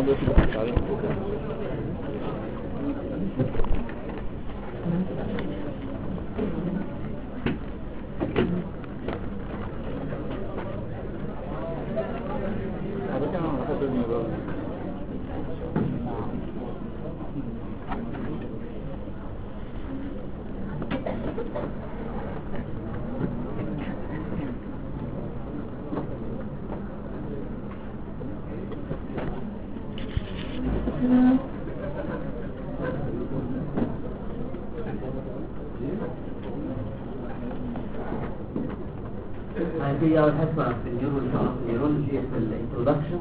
هذه أول حصة في النيورولوجي في الانترودكشن.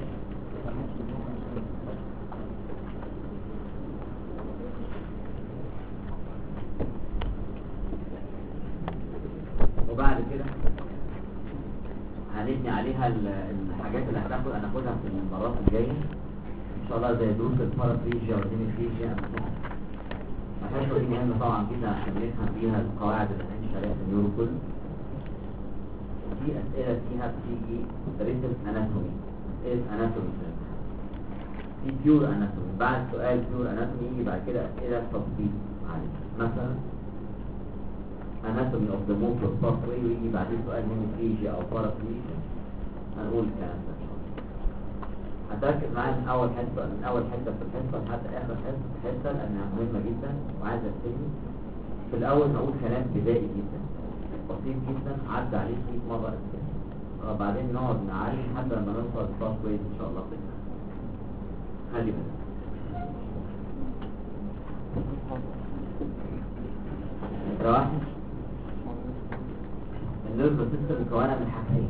وبعد كده هنبني عليها الحاجات اللي هناخدها في المرات الجاية إن شاء الله، زي دروس البارافريجيا والهيميفريجيا. الحصة دي مهمة طبعا جدا عشان نفهم فيها القواعد اللي هنمشي عليها في النيورو كله. في أسئلة فيها بتيجي ريتم اناتومي، أسئلة اناتومي في بيور اناتومي. بعد سؤال بيور اناتومي يجي بعد كده أسئلة تطبيق عليه، مثلا اناتومي اوف ذا موتور باثوي، ويجي بعدين سؤال هيميفريجيا او بارافريجيا. هنقول الكلام ده ان شاء الله. هتركز معايا من اول حته في الحصه لحد اخر حصه لانها مهمه جدا وعايز استلم. في الاول هقول كلام بدائي جدا بسيط جدا عدى عليه 100 مره اساسا، بعدين نقعد نعلم لحد لما نوصل للباثوي ان شاء الله باذن الله. خلي بالك واحد، النيرف سيستم مكونه من حاجتين،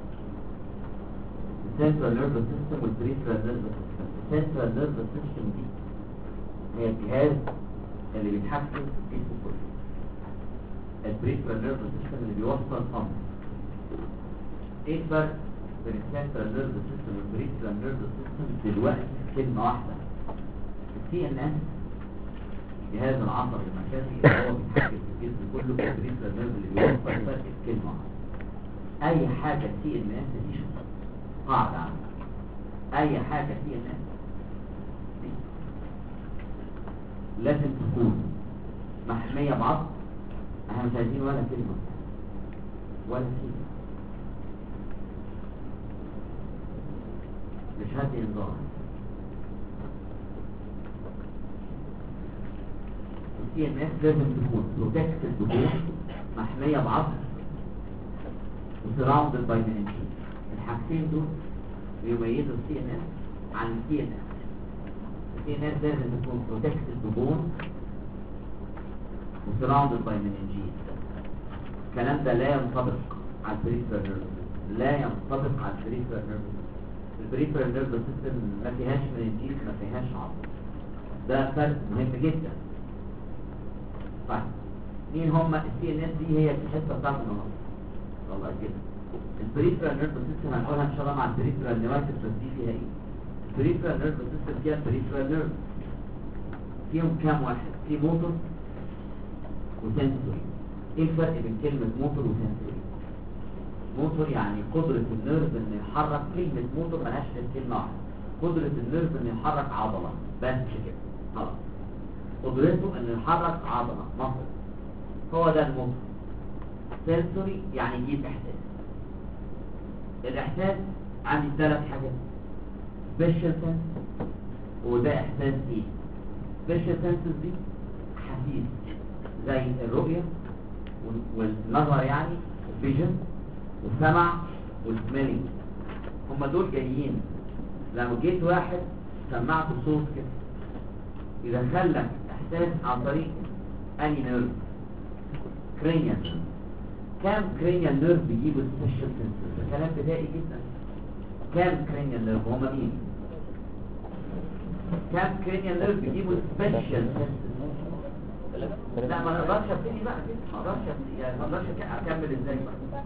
السنترال نيرف سيستم والبريفرال نيرف سيستم. السنترال نيرف سيستم دي هي الجهاز اللي بيتحكم في الجسم كله. البريفرال نيرف سيستم اللي بيوصل امر. ايه الفرق بين السنترال نيرف سيستم والبريفرال نيرف سيستم دلوقتي في كلمه واحده؟ السي ان اس الجهاز العصبي المركزي اللي هو بيتحكم في الجسم كله، البريفرال نيرف اللي بيوصل فرق الكلمه واحده. اي حاجه سي ان اس دي قاعده عنها، اي حاجه سي ان اس لازم تكون محميه بعض. احنا مش عايزين ولا كلمه ولا كلمه، مش هدي انذار. السي ان اس لازم تكون بروتكتد بجون، محميه بعض، وسراوندد باي مننجين. الحاجتين دول بيميزوا السي ان اس عن السي ان اس. السي ان اس لازم تكون بروتكتد بجون وسراوندد باي مننجين. الكلام ده لا ينطبق على البريفرال نيرف سيستم، لا ينطبق على البريفرال نيرف سيستم. البريفرال نيرف سيستم ما فيهاش مننجين، ما فيهاش عضل. ده فرق مهم جدا. طيب مين هم السي ان اس؟ دي هي الحته بتاعت النهارده والله كده. البريفرال نيرف سيستم هنقولها ان شاء الله مع البريفرال نيرف، بس دي فيها ايه؟ البريفرال نيرف سيستم فيها البريفرال نيرف، فيهم كام واحد؟ في موتور وسنسوري. ايه الفرق بين كلمه موتور وسنسوري؟ موتور يعني قدره النيرف انه يحرك، كلمه موتور مالهاش غير كلمه واحده، قدره النيرف انه يحرك عضله بس كده خلاص. قدرته انه يحرك عضله مصر، هو ده الموتور. سنسوري يعني يجيب احساس. الاحساس عندي 3 حاجات: سبيشال سنس، وده احساس ايه؟ سبيشال سنسز دي حسيس زي الرؤيه والنظر يعني فيجن والسمع والسميلينج. هم دول جايين لما جيت واحد سمعته صوت كده يدخل لك احساس عن طريق اني نيرف؟ كرينيال. كام كرينيال نيرف بيجيبوا سبيشال سنسز؟ ده كلام بدائي جدا. كام كرينيال نيرف؟ هم مين؟ كام كرينيال نيرف بيجيبوا سبيشال سنسز؟ لا ما نقدرش ابتدي بقى كده، ما اقدرش يعني ما اقدرش اكمل ازاي بقى.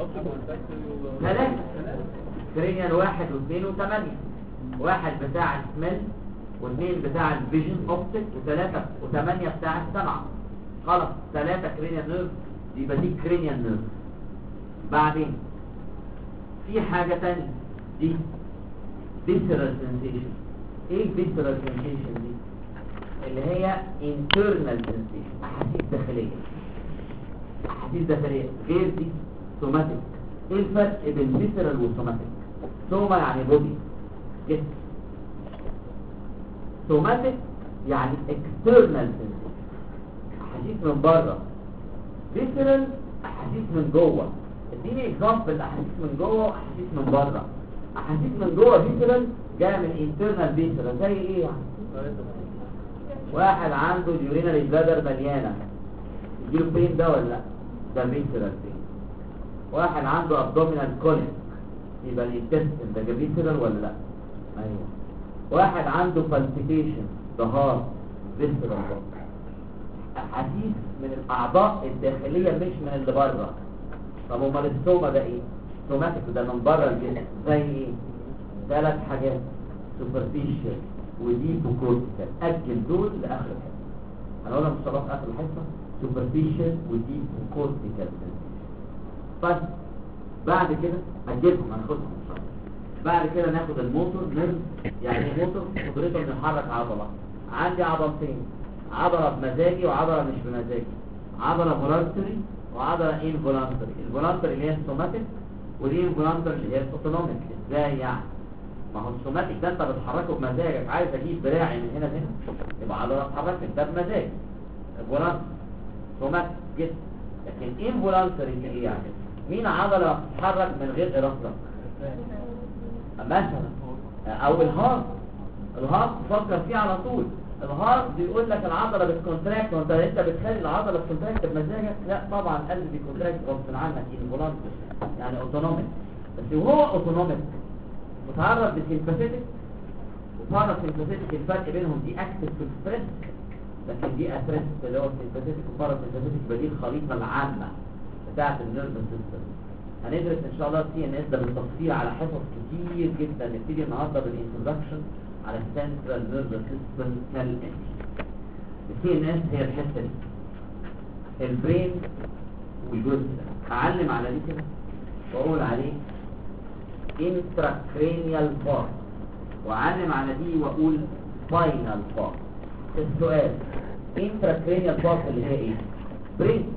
3 كرينيال، 1 و2 و8. 1 بتاع السميل، و2 بتاع الفيجن اوبتيك، و3 و8 بتاع السمع. خلاص 3 كرينيال نيرف، يبقى دي كرينيال نيرف. بعدين في حاجة تانية، دي visceral sensation. ايه الفيسرال سنسيشن دي؟ اللي هي internal sensation، احاسيس داخليه. احاسيس داخليه غير دي سوماتيك. ايه الفرق بين فيسرال وسوماتيك؟ سوما يعني بودي، جسم. سوماتيك يعني external sensation، احاسيس من بره. فيسرال احاسيس من جوه. اديني اكزامبل احاسيس من جوه واحاسيس من بره. احاسيس من جوه فيسرال جايه من internal فيسرال، زي ايه يعني؟ واحد عنده اليورينري بلادر مليانه، يجيله بين ده ولا لا؟ ده فيسرال بين. واحد عنده ابدومينال كوليك، يبقى الانتستين ده فيسرال ولا لا؟ ايوه. واحد عنده بالبيتيشن، ده هارت، فيسرال. احاسيس من الاعضاء الداخليه مش من اللي بره. طب امال السوما ده ايه؟ سوماتيك ده من بره الجسم، زي ايه؟ 3 حاجات، سوبرفيشال وديب وكورتيكال. اجل دول لاخر الحصه، هنقولها ان شاء الله في اخر الحصه. سوبرفيشال وديب وكورتيكال. طيب بعد كده اجلهم، هناخدهم ان شاء الله. بعد كده ناخد الموتور نيرف. يعني ايه موتور؟ قدرته انه يحرك عضله. عندي عضلتين، عضله بمزاجي وعضله مش بمزاجي. عضله فولانتري وعضله انفولانتري. الفولانتري اللي هي السوماتيك، والانفولانتري اللي هي الاوتونوميك. ازاي يعني؟ ما هو السوماتيك ده انت بتحركه بمزاجك، عايز اجيب دراعي من هنا لهنا يبقى عضله اتحركت، ده بمزاج. الفولانتري سوماتيك جسم. لكن انفولانتري دي ايه يعني؟ مين عضله بتتحرك من غير ارادتك؟ مثلا او الهارت. الهارت تفكر فيه على طول. الهارت بيقول لك العضله بتكونتراكت، وانت بتخلي العضله بتكونتراكت بمزاجك؟ لا طبعا، القلب بيكونتراكت غصب عنك. انفولانتري يعني اوتونوميك. بس وهو اوتونوميك متعرض للسيمباثيتك وباراسيمباثيتك. الفرق بينهم دي اكتف في الستريس، لكن دي اتريس اللي هو السيمباثيتك وباراسيمباثيتك. بدي الخريطه العامه بتاعه النيرف سيستم. هندرس ان شاء الله السي ان اس ده بالتفصيل على حصص كتير جدا. نبتدي النهارده بالانترودكشن على السنترال نيرف سيستم كالاتي. السي ان اس هي الحته دي، البرين والجزء ده. اعلم على دي كده واقول عليه intracranial part، وأعلم على دي وأقول spinal part. السؤال intracranial part اللي هي ايه؟ برين.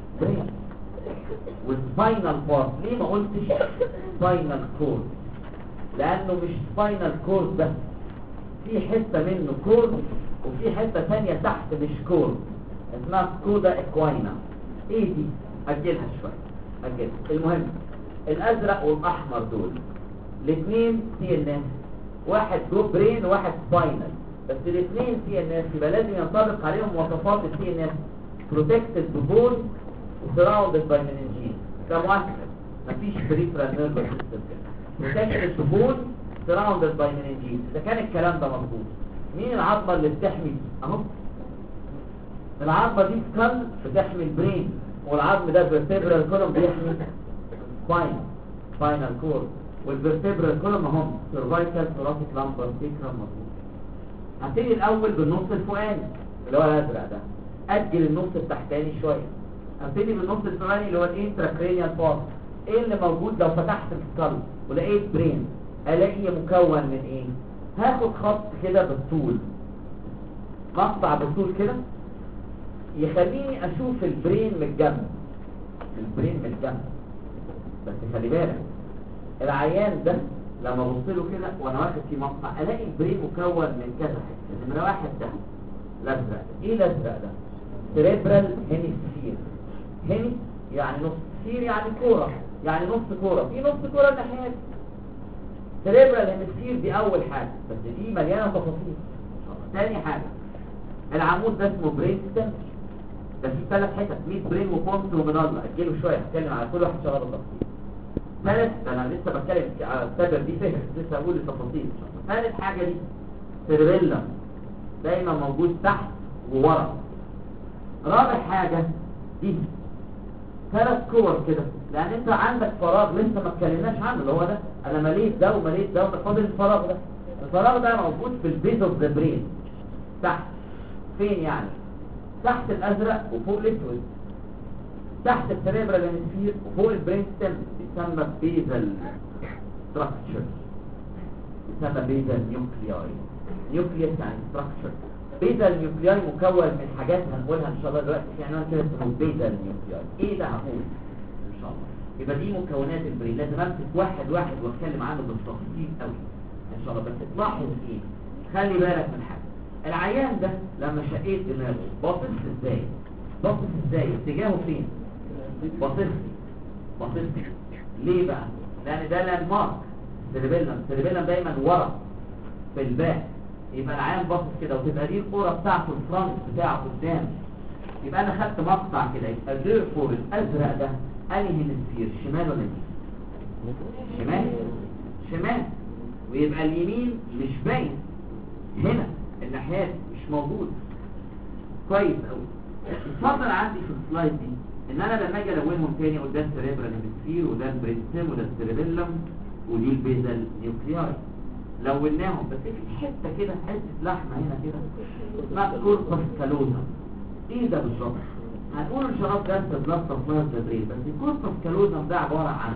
والspinal part ليه ما قلتش spinal cord؟ لأنه مش spinal cord بس، في حتة منه cord وفي حتة ثانية تحت مش cord، اسمها سكودا اكواينا. ايه دي؟ أجلها شوية، أجلها. المهم الأزرق والأحمر دول الاثنين سي ان اس، واحد جو برين وواحد سباينال، بس الاثنين سي ان اس، يبقى لازم ينطبق عليهم مواصفات السي ان اس. بروتكتد ببون وسراوندد باي مننجين. كمؤكد مفيش بريفرال نيرف سيستم كده. بروتكتد ببون سراوندد باي مننجين. اذا كان الكلام ده مظبوط، مين العظمه اللي بتحمي دي؟ اهو العظمه دي سكال بتحمي البرين، والعظم ده فيرتبرال كولوم بيحمي سباينال كورد، والفيرتبرال كولوم هم سيرفايكال ثوراسيك لامبر سيكرم. مظبوط. هبتدي الاول بالنص الفوقاني اللي هو الازرق ده، اجل النص التحتاني شويه. هبتدي بالنص الفوقاني اللي هو الانتراكرينيال بارت. ايه اللي موجود لو فتحت السكال ولقيت برين؟ الاقي مكون من ايه؟ هاخد خط كده بالطول، مقطع بالطول كده يخليني اشوف البرين من الجنب. البرين من الجنب، بس خلي بالك العيان ده لما ابص له كده وانا واخد في مقطع الاقي البرين مكون من كذا حته. نمره واحد ده الازرق. ايه الازرق ده؟ سيريبرال هيميسفير. هيمي يعني نص، سفير يعني كوره، يعني نص كوره، في نص كوره الناحيه دي. سيريبرال هيميسفير دي اول حاجه، بس دي مليانه تفاصيل. ثاني حاجه العمود ده اسمه برين ستيم. ده فيه 3 حتت، ميد برين وبونس ومنالة. اجله شويه هتكلم على كل واحد شغال بالتفصيل. ثالث، انا لسه بتكلم على السبب دي فهم، لسه هقول التفاصيل. ثالث حاجه دي سيربيلم، دايما موجود تحت وورا. رابع حاجه دي 3 كور كده، لان انت عندك فراغ لسه ما اتكلمناش عنه اللي هو ده. انا مليت ده ومليت ده وفاضل الفراغ ده. الفراغ ده موجود في البيز اوف ذا برين تحت. فين يعني؟ تحت الازرق وفوق الاسود، تحت السيريبرال هيمسفير وفوق البرين ستيم. بيسمى بيزل ستراكشر، بيسمى بيزل نيوكلياي. نيوكليس يعني ستراكشر. بيزال نيوكلياي مكون من حاجات هنقولها ان شاء الله دلوقتي في عنوان كده اسمه بيزال نيوكلياي. ايه ده هقول ان شاء الله. يبقى دي مكونات البرين، لازم امسك واحد واحد واتكلم عنه بالتفصيل قوي ان شاء الله. بس تلاحظ ايه، خلي بالك من حاجه. العيان ده لما شقيت دماغه باصص ازاي؟ باصص ازاي؟ اتجاهه فين؟ باصص ليه بقى؟ لان ده لاند مارك سيربيلم دايما ورا في الباك. يبقى العيان باصص كده وتبقى دي القرة بتاعته الفرونت بتاعه قدام. يبقى انا خدت مقطع كده، يبقى الريرفور الازرق ده انهي هيمسفير، شمال ولا يمين؟ شمال. ويبقى اليمين مش باين هنا، الناحيات مش موجود. كويس قوي. اتفضل عندي في السلايد دي ان انا لما اجي الونهم تاني اقول ده السيريبرال هيمسفير وده البرينستم وده السيريبيلم ودي البيزال نيوكلياي. لوناهم بس في حته كده، حته لحمه هنا كده اسمها كوربس كالوزم. ايه ده بالظبط؟ هنقول ان شاء الله ده بلاستر فلاير تدريب. بس الكوربس كالوزم ده عباره عن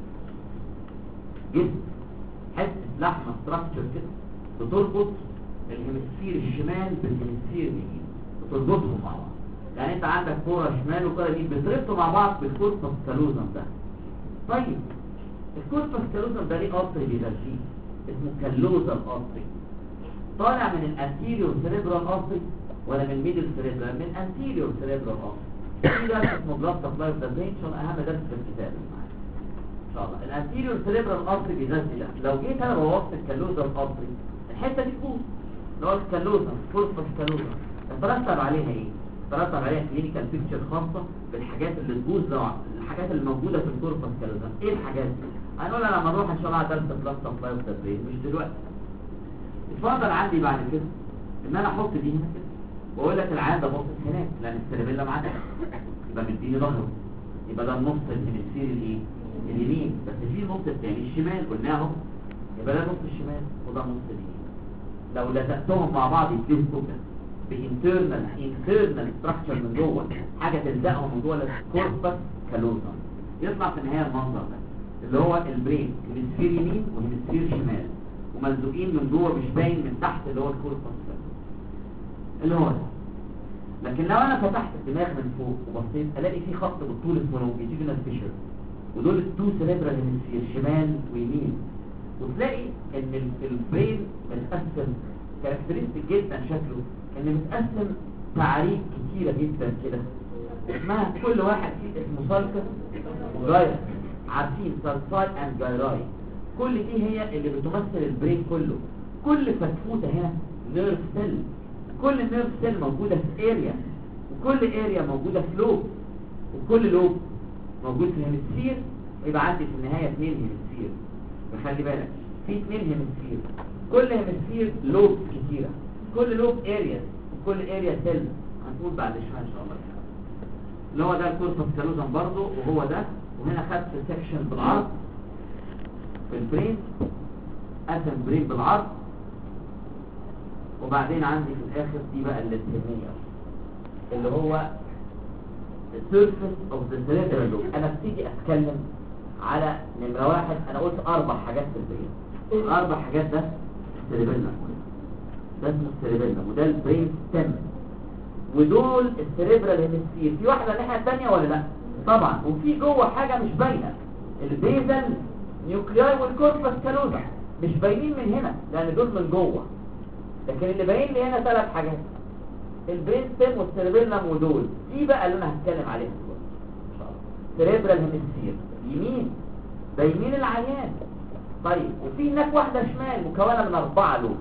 جسم، حته لحمه ستراكشر كده بتربط الهيمسفير الشمال بالهيمسفير اليمين، بتربطهم مع بعض. يعني انت عندك كوره شمال وكوره يمين بتربطوا مع بعض بالكوربس كالوزم ده. طيب الكوربس كالوزم ده ليه قطر بيدرسيه اسمه كالوزال قطري، طالع من الانتيريور سيريبرال قطري ولا من ميدل سيريبرال؟ من انتيريور سيريبرال قطري. في درس اسمه بلاستر فلاير تدريب ان شاء الله، اهم درس في الكتاب ان شاء الله. الانتيريور سيريبرال قطري بيغذي ده. لو جيت انا بوظت الكالوزال قطري الحته دي تبوظ. لو الكالوزا كوربس كالوزا ترتب عليها ايه؟ ترتب عليها كلينيكال بيكتشر خاصه بالحاجات اللي تبوظ، لو الحاجات اللي موجوده في الكوربس كالوزا. ايه الحاجات دي؟ هنقولها لما نروح ان شاء الله على درس بلاستر فلاير تدريب، مش دلوقتي. اتفضل عندي بعد كده ان انا احط دي هنا كده واقول لك العيان ده باصص هناك لان السيربيلا معاك، يبقى مديني ظهره، يبقى ده النص الهيمسفير الايه؟ اليمين. بس في النص الثاني الشمال قلناه، يبقى ده نص الشمال وده نص اليمين. لو لزقتهم مع بعض يتلزقوا كده بانترنال ستراكشر من جوه، حاجه تلزقهم من جوه الكوربس كالوزم، يطلع في النهايه المنظر ده اللي هو البرين هيمسفير يمين وهيمسفير شمال وملزوقين من جوه مش باين من تحت اللي هو الكوربس اللي هو ده. لكن لو انا فتحت الدماغ من فوق وبصيت الاقي في خط بالطول اسمه لونجيتيودينال فيشر، ودول التو سيريبرال هيمسفير شمال ويمين. وتلاقي ان البرين متقسم كاركترستيك جدا شكله ان متقسم تعريف كتيره جدا كده اسمها كل واحد فيه اسمه سالكس وجايرس. عارفين سالساي اند جايراي؟ كل دي هي اللي بتمثل البرين كله. كل فتفوته هنا نيرف سيل، كل نيرف سيل موجوده في اريا، وكل اريا موجوده في لوب، وكل لوب موجود في هيمسفير. يبقى عندي في النهايه 2 هيمسفير. فخلي بالك في 2 هيمسفير، كل هيمسفير لوب كتيره، كل لوب اريا وكل اريا سيل. هنقول بعد شويه ان شاء الله اللي هو ده الكوربس كالوزم برضه، وهو ده. وهنا خدت سيكشن بالعرض في البرين، قسم البرين بالعرض. وبعدين عندي في الاخر دي بقى اللي تهمني اللي هو السيرفيس اوف ذا سيريبرال لوب. انا ابتدي اتكلم على نمره 1. انا قلت 4 حاجات في البرين، 4 حاجات. ده السيريبيلم، ده اسمه السيريبيلم، وده البرين ستيم، ودول السيريبرال هيمسفير. في واحده الناحيه الثانيه ولا لا؟ طبعا. وفي جوه حاجه مش باينه، البيزل نيوكلياي والكوربس كالوزم مش باينين من هنا لان دول من جوه. لكن اللي باين لي هنا 3 حاجات، البرين ستيم والسيريبيلم، ودول دي بقى اللي انا هتكلم عليها دلوقتي ان شاء الله. سيريبرال هيمسفير يمين ده يمين العيان. طيب وفي هناك واحده شمال مكونه من 4 لوب،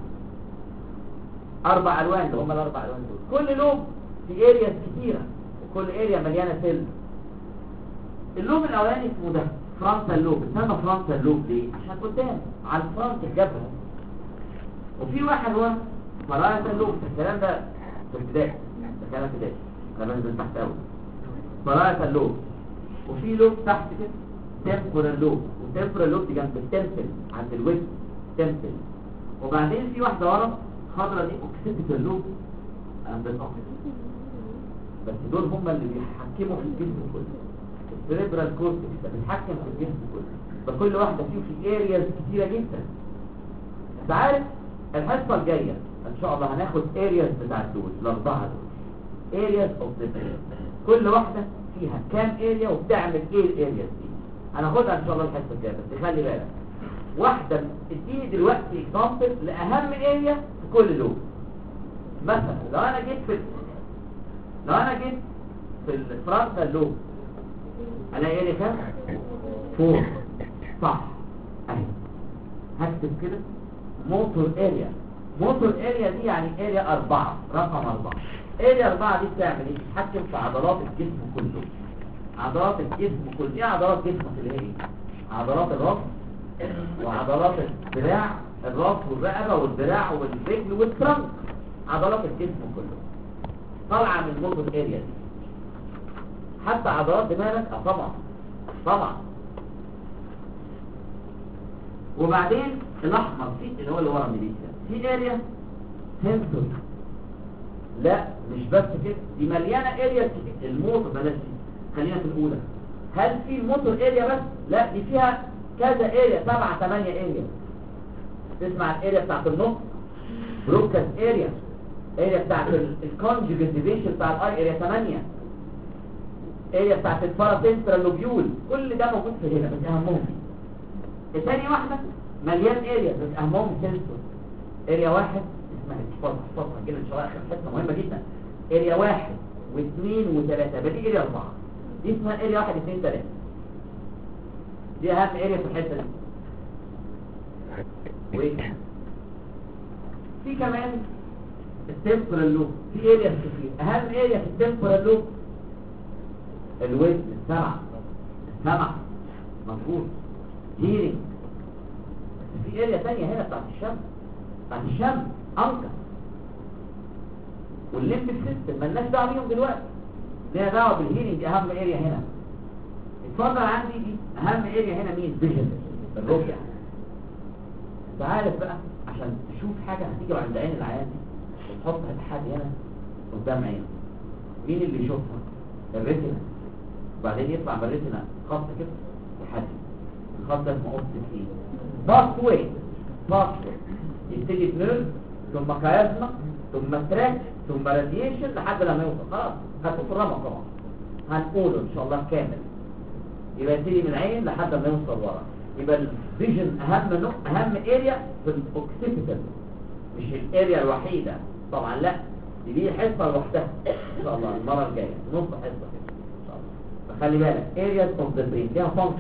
4 الوان اللي هم ال4 الوان دول. كل لوب في ارياز كتيره وكل اريا مليانه سيل. اللوب الاولاني اسمه ده فرونتال لوب. اتسمى فرونتال لوب ليه؟ عشان قدام على الفرونت الجبهه. وفي واحد هو بارايتال لوب. الكلام ده في البدايه، ده كلام بدايه، انا بنزل تحت قوي. بارايتال لوب. وفي لوب تحت كده تمبورال لوب، والتمبورال لوب دي جنب التمبل عند الوجه تمبل. وبعدين في واحده ورا خضرا دي اوكسيبيتال لوب عند الاوكسيد. بس دول هم اللي بيحكموا في الجسم كله. السيريبرال كورتكس ده بيتحكم في الجسم كله، فكل واحده فيهم في ارياز كتيره جدا. انت عارف الحصه الجايه ان شاء الله هناخد ارياز بتاع دول الاربعه دول، ارياز اوف ذا برين، كل واحده فيها كام اريا وبتعمل ايه الارياز دي، هناخدها ان شاء الله الحصه الجايه. بس خلي بالك واحده، اديني دلوقتي اكزامبل لاهم اريا في كل لوب. مثلا لو انا جيت في الفرونتال لوب الاقي اريا كام؟ 4. صح اهي، هكتب كده موتور اريا. موتور اريا دي يعني اريا 4، رقم 4. اريا 4 دي بتعمل ايه؟ بتتحكم في عضلات الجسم كله. عضلات الجسم كله، ايه عضلات جسمك اللي هي ايه؟ عضلات الراس وعضلات الدراع، الراس والرقبه والدراع والرجل والترنك، عضلات الجسم كله طالعه من الموتور اريا دي. حتى عضلات دماغك طبعا. وبعدين الاحمر في اللي هو اللي ورا الميديا في اريا سنسوري. لا مش بس كده، دي مليانه اريا. الموتور بلاش دي، خلينا في الاولى. هل في الموتور اريا بس؟ لا، دي فيها كذا اريا، 7 8 اريا. تسمع الاريا بتاعت النص بروكاس اريا بتاعت الكونجوجيت ديفيشن بتاع الاي اريا 8 اريا بتاعت الباراسنترال لوبيول. كل ده موجود في هنا، بس اهمهم الثاني واحده مليان اريا، بس اهمهم سنسور. اريا 1 اسمها احفظها كده ان شاء الله، اخر حته مهمه جدا. اريا 1 و2 و3 بدي اريا 4 دي اسمها اريا 1 2 3. دي اهم اريا في الحته دي. في كمان التمبورال لوب، في اريا كتير. اهم اريا في التمبورال لوب الوزن، السمع مظبوط، هيرنج. بس في اريا ثانيه هنا بتاعت الشم انكر والليمبك سيستم، مالناش دعوه بيهم دلوقتي، ليها دعوه بالهيرنج. دي اهم اريا هنا. اتفضل عندي دي اهم اريا هنا مين؟ فيجن، الرؤيه. انت عارف بقى عشان تشوف حاجه هتيجي عند عين العيان دي وتحط الحاجه هنا قدام عينه، مين اللي يشوفها؟ الريتنا. وبعدين يطلع بالريتنا خط كده لحد الخط ده اسمه اوبتيك ايه؟ باث واي. يبتدي بنيرف ثم كيازما ثم تراك ثم راديشن لحد لما يوصل. خلاص هتشوف الرمق طبعا، هنقوله ان شاء الله كامل. يبقى يبتدي من العين لحد ما يوصل ورا. يبقى الفيجن اهم اريا في الاوكسيبيتال، مش الاريا الوحيده طبعا، لا دي حصه لوحدها ان شاء الله المره الجايه، نص حصه كده ان شاء الله. فخلي بالك ارياز اوف ذا برين ليها فانكشن.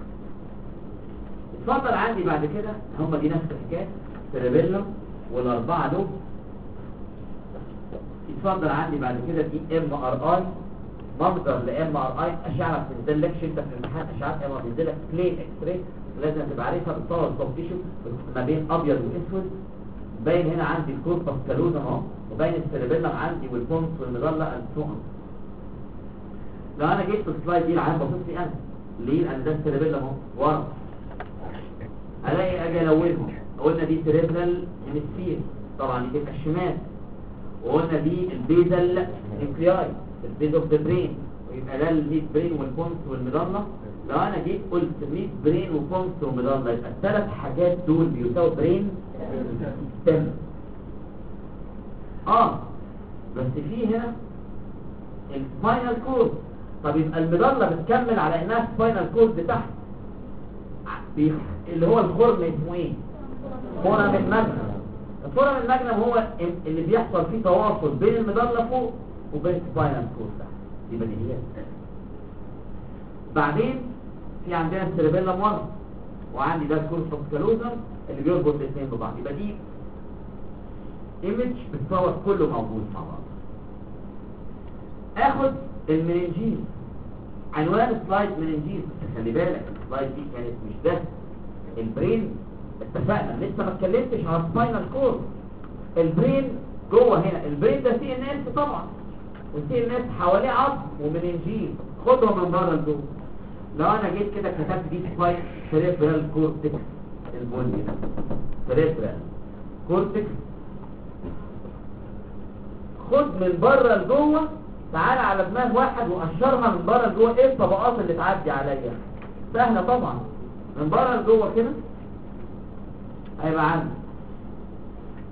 اتفضل عندي بعد كده هم دي نفس الحكايه، سيربيلم والاربعه دول. اتفضل عندي بعد كده دي ام ار اي، منظر لام ار اي. اشعه ما بتنزلكش انت في الامتحان، اشعه ما بتنزلك بلين اكس راي، لازم تبقى عارفها. بتصور سوفت تيشو ما بين ابيض واسود. باين هنا عندي الكوربس كالوزم اهو، وباين السيربيلم عندي والبونس والمظله السوم. لو انا جيت في السلايد دي العام بصيت لي انا ليه انا ده السيربيلم اهو ورا، الاقي اجي الونهم. قلنا دي سيريبرال هيمسفير طبعا دي تبقى الشمال، وقلنا دي البيزل نيوكلياي، البيز اوف ذا برين، ويبقى ده الميد برين والبونس والمظله. لو انا جيت قلت ميد برين وبونس ومظله، يبقى الثلاث حاجات دول بيساوي برين ستيم. بس في هنا السباينال كورد. طب يبقى المظله بتكمل على انها سباينال كورد تحت، اللي هو الخرم اسمه ايه؟ خرم المجنم. الخرم المجنم هو اللي بيحصل فيه تواصل بين المظله فوق وبين السباينال كورد تحت. يبقى دي هي. بعدين في عندنا السيربيلم ورا، وعندي ده الكوربس كالوزم اللي بيربط الاثنين ببعض. يبقى دي ايمج بتصور كله موجود مع بعض. اخد المننجيز، عنوان سلايد مننجيز. خلي بالك السلايد دي كانت مش ده البرين، اتفقنا لسه ما اتكلمتش على السباينال كورد. البرين جوه هنا، البرين ده سي ان اس طبعا، والسي ان اس حواليه عظم ومننجيز، خدهم من بره لجوه. لو انا جيت كده كتبت دي سباين سيريبرال كورتكس، البني ده سيريبرال كورتكس، خد من بره لجوه، تعالى على دماغ واحد وقشرها من بره لجوه. ايه الطبقات اللي تعدي عليا؟ سهله طبعا. من بره لجوه كده هيبقى عندي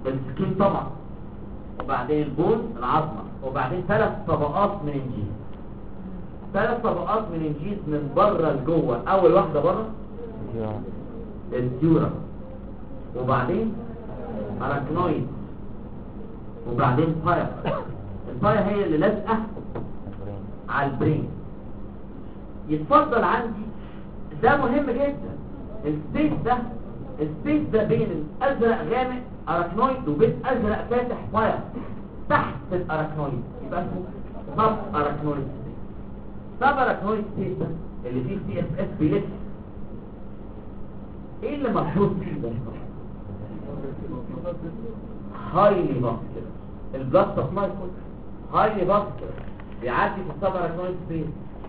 السكين طبعا، وبعدين البون العظمة، وبعدين 3 طبقات مننجيز. 3 طبقات مننجيز من بره لجوه. اول واحدة بره الديورا، وبعدين اراكنويد، وبعدين بايا. البايا هي اللي لازقة على البرين. يتفضل عندي ده مهم جدا، السبيس ده بين الازرق غامق اراكنويد وبين ازرق فاتح بايا تحت الاراكنويد، يبقى اسمه سب اراكنويد سبيس. سب اراكنويد سبيس ده اللي فيه سي اس اس بيلف. ايه اللي مفروض فيه ده؟ هايلي فاسكولار، البلاد سبلاي هايلي فاسكولار بيعدي في السب اراكنويد سبيس.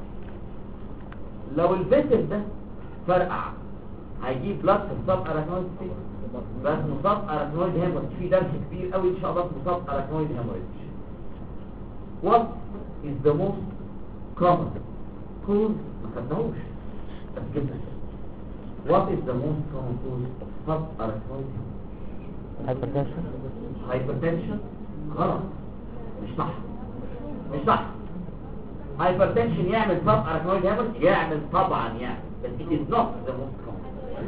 لو الفيسل ده فرقع هيجيب بلاد في السب اراكنويد سبيس، بس مصاب اراكنويد هيموريج. في درس كبير قوي ان شاء الله في مصاب اراكنويد هيموريج. What is the most common cause؟ ما خدناهوش بس جدا. What is the most common cause of subarachnoid hypertension؟ hypertension غلط، مش صح، مش صح. hypertension يعمل subarachnoid hemorrhage؟ يعمل طبعا يعمل، بس it is not the most common.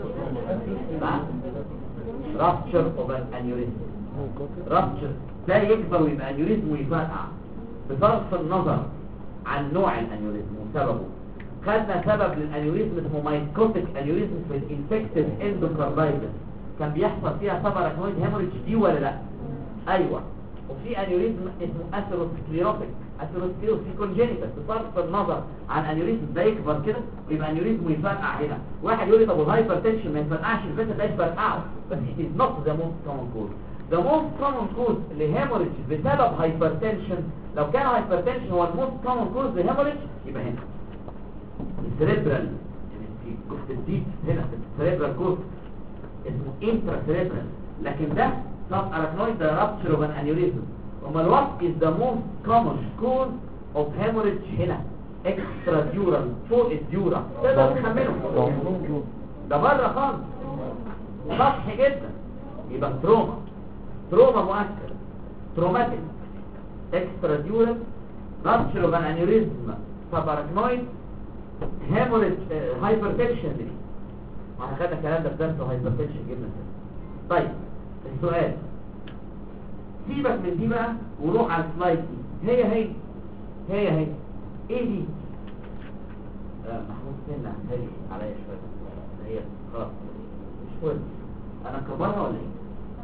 rupture of an aneurysm. rupture لا يكبر ويبقى انيوريزم ويفرقع بصرف النظر عن نوع الانيوريزم وسببه. خدنا سبب للانيوريزم اسمه مايكوتيك انيوريزم في الانفكتد اندوكاردايتس، كان بيحصل فيها سباراكنويد هيموريدج دي ولا لا؟ ايوه. وفي انيوريزم اسمه اثيروسكليروتيك، اثيروسكليروس في كونجينيتال بصرف النظر عن انيوريزم ده يكبر كده ويبقى انيوريزم ويفرقع هنا. واحد يقول لي طب والهايبرتنشن ما يفرقعش الفيسل ده يفرقعه، بس it is not the most common cause. the most common cause لهيموريدج بسبب هايبرتنشن، لو كان هايبرتنشن هو الموست كومن كوز لهيموريدج يبقى هنا السريبرال، يعني في الديب هنا في السريبرال كوز اسمه انترا سريبرال، لكن ده سب اراكنويد ده رابتشر اوف ان انيوريزم. امال وات از ذا موست كومن كوز اوف هيموريدج هنا اكسترا ديورال فوق الديورا. تقدر تخمنه ده بره خالص سطحي جدا، يبقى تروما مؤكد، تروماتيك اكسترا ديورال رابتشر اوف ان انيوريزم سب اراكنويد هيموريدج هايبرتنشن. دي احنا خدنا الكلام ده في درس هايبرتنشن جبنا كده. طيب السؤال، سيبك من دي بقى وروح على السلايد دي. هي ايه دي؟ محمود سنة هتهالي عليا شوية، هي خلاص مش كويس. انا كبرها ولا ايه؟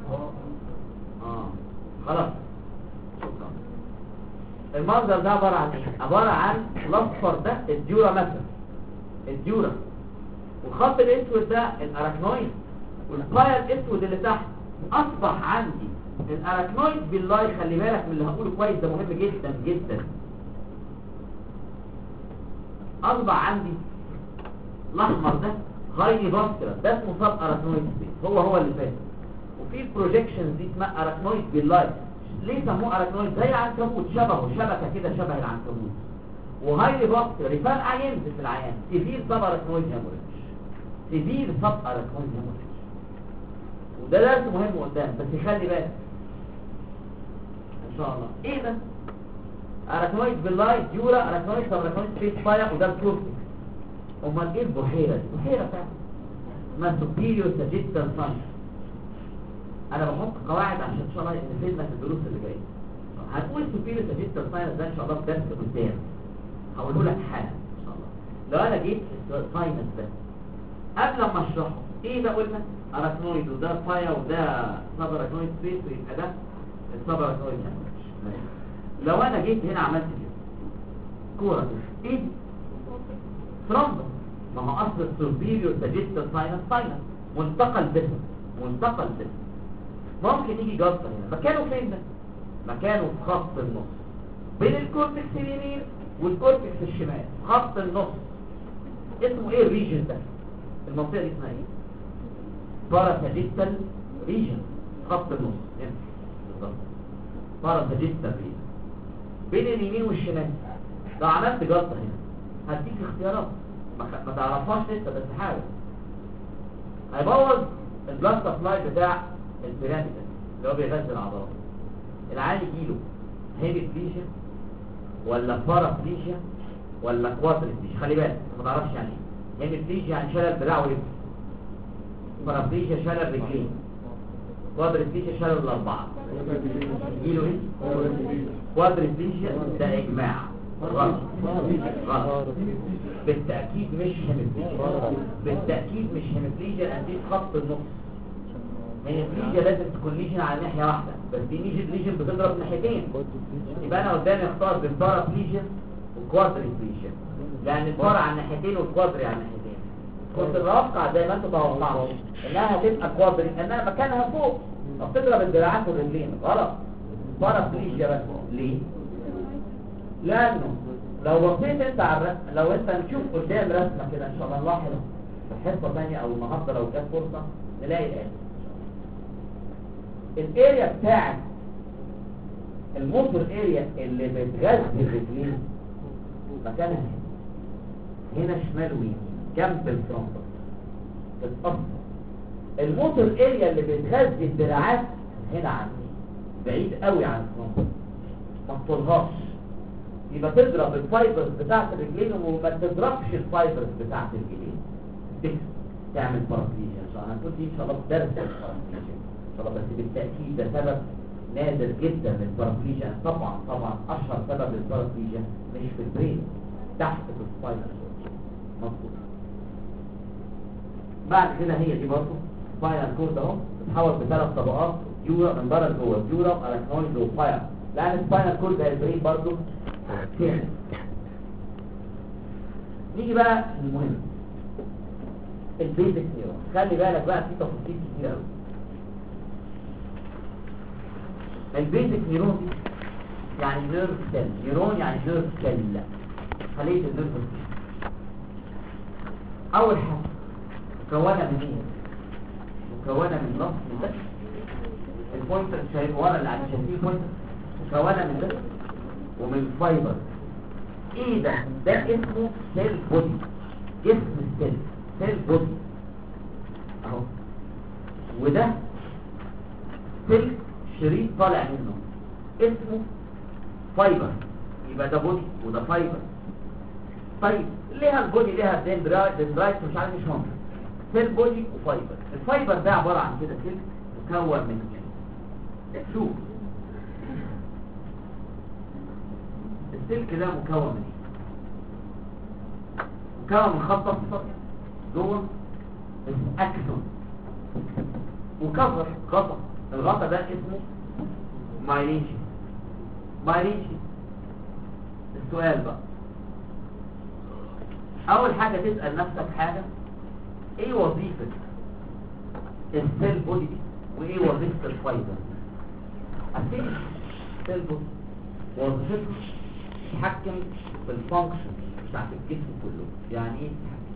خلاص شكرا. المنظر ده عبارة عن ايه؟ عبارة عن الاصفر ده الديورا مثلا، الديورا، والخط الاسود ده الاراكنويد، والبايا الاسود اللي تحت. اصبح عندي الاراكنويد بالله، خلي بالك من اللي هقوله كويس ده مهم جدا جدا. اصبح عندي الاحمر ده هايلي فاسكولار، ده اسمه سب اراكنويد سبيس، هو اللي فات. وفي بروجكشن دي اسمها اراكنويد بالله. ليه سموه اراكنويد؟ زي العنكبوت، شبهه شبكه كده شبه العنكبوت، وهايلي فاسكولار يفرقع ينزل في العيان. سيفير سب اراكنويد هيموريدج، سيفير سب اراكنويد هيموريدج. وده درس مهم قدام، بس خلي بالك ان شاء الله. ايه ده؟ اراكنويد باللايت ديورا، اراكنويد سب اراكنويد سبيس بايا، وده الكورتكس. امال ايه البحيره دي؟ بحيره فعلا اسمها سوبيريور ساجيتال ساينس. انا بحط قواعد عشان ان شاء الله نفيدنا في الدروس اللي جايه. هنقول سوبيريور ساجيتال ساينس ده ان شاء الله في درس قدام، هقوله لك حالا ان شاء الله. لو انا جيت الساينس ده قبل ما اشرحه، ايه ده؟ قلنا اراكنويد وده بايا وده سب اراكنويد سبيس، ويبقى ده السب اراكنويد هيموريدج. لو انا جيت هنا عملت كده كوره ايه دي؟ ترامبل. ما هو اصل السوبيريور ساجيتال ساينس ملتقى الجسم، ممكن يجي جلطه هنا. مكانه فين ده؟ مكانه في خط النص بين الكورتكس اليمين والكورتكس الشمال، خط النص. اسمه ايه الريجن ده؟ المنطقه دي اسمها ايه؟ باراساجيتال ريجن، خط النص هنا بالظبط، باراساجيتال ريجن بين اليمين والشمال. لو عملت جلطه هنا هديك اختيارات ما تعرفهاش لسه، بس حاول. هيبوظ البلاد سبلاي بتاع البيراميدال، اللي هو بيغذي العضلات. العيان يجيله هيميبليجيا ولا بارابليجيا ولا كوادريبليجيا. خلي بالك ما تعرفش يعني ايه هيميبليجيا، يعني شلل دراع ورجل. بارابليجيا شلل رجلين. كوادريبليجيا شلل الاربعه. يجيله ايه؟ كوادريبليجيا ده اجماع غلط. غلط بالتاكيد مش هيميبليجيا، بالتاكيد مش هيميبليجيا لان دي خط النص. هيميبليجيا لازم تكون ليجن على ناحيه واحده، بس دي ليجن بتضرب ناحيتين. يبقى انا قدامي اختار بين بارابليجيا وكوادريبليجيا، لان البارا على الناحيتين والكوادري على الناحيتين. كنت متوقع زي ما انتوا توقعتوا انها هتبقى كوادري، انها مكانها فوق فبتضرب الدراعات والرجلين. غلط، بارابليجيا بس. ليه؟ لانه لو بصيت انت على الرسم، لو انت نشوف قدام رسمه كده ان شاء الله نلاحظ في حصه ثانيه او النهارده لو جت فرصه نلاقي الآن الاريا بتاعت الموتور اريا اللي بتغذي الرجلين مكانها هنا شمال ويمين جنب الفرونتال تتأثر. الموتور اريا اللي بتغذي الدراعات هنا عندي بعيد قوي عن الفرونتال ما تطولهاش، يبقى تضرب الفايبرز بتاعت الرجلين وما تضربش الفايبرز بتاعت الرجلين. تكس تعمل بارابليجيا ان شاء الله. هنقول دي ان شاء الله في درس البارابليجيا ان شاء الله، بس بالتاكيد ده سبب نادر جدا للبارابليجيا. طبعا اشهر سبب للبارابليجيا مش في البرين، تحت في السباينال كورد. مظبوط. بعد كده هي دي برضه سباينال كورد اهو بتتحول بثلاث طبقات، يورا من بره لجوه، يورا اراكنويد وفاير، لان السباينال كورد زي البرين برضه كده. نيجي بقى المهم البيزك نيورون. خلي بالك بقى في تفاصيل كتير قوي. البيزك نيورون دي يعني نيرف سيل، نيورون يعني نيرف سيل، خليه النيرف سيل. اول حاجه مكونه من ايه؟ مكونه من نص من ده البوينتر شايف ورا اللي على شايفين بوينتر، مكونه من ده ومن فايبر. ايه ده؟ ده اسمه سيل بودي، جسم السيل، سيل بودي اهو. وده سلك شريط طالع منه اسمه فايبر، يبقى ده بودي وده فايبر. طيب ليها البودي ليها دندرايت مش عارف مش مهم. سيل بودي وفايبر. الفايبر ده عباره عن كده سلك مكون من كده. شوف السلك ده مكون من ايه؟ مكون من خط اصفر جوه اسمه اكسون، وكفر غطا. الغطا ده اسمه مايلينشن. مايلينشن. السؤال بقى اول حاجه تسال نفسك حاجه، ايه وظيفه السيل بودي وايه وظيفه الفايبر؟ السيل بودي وظيفته تتحكم في الفانكشن بتاعت الجسم كله. يعني ايه تتحكم؟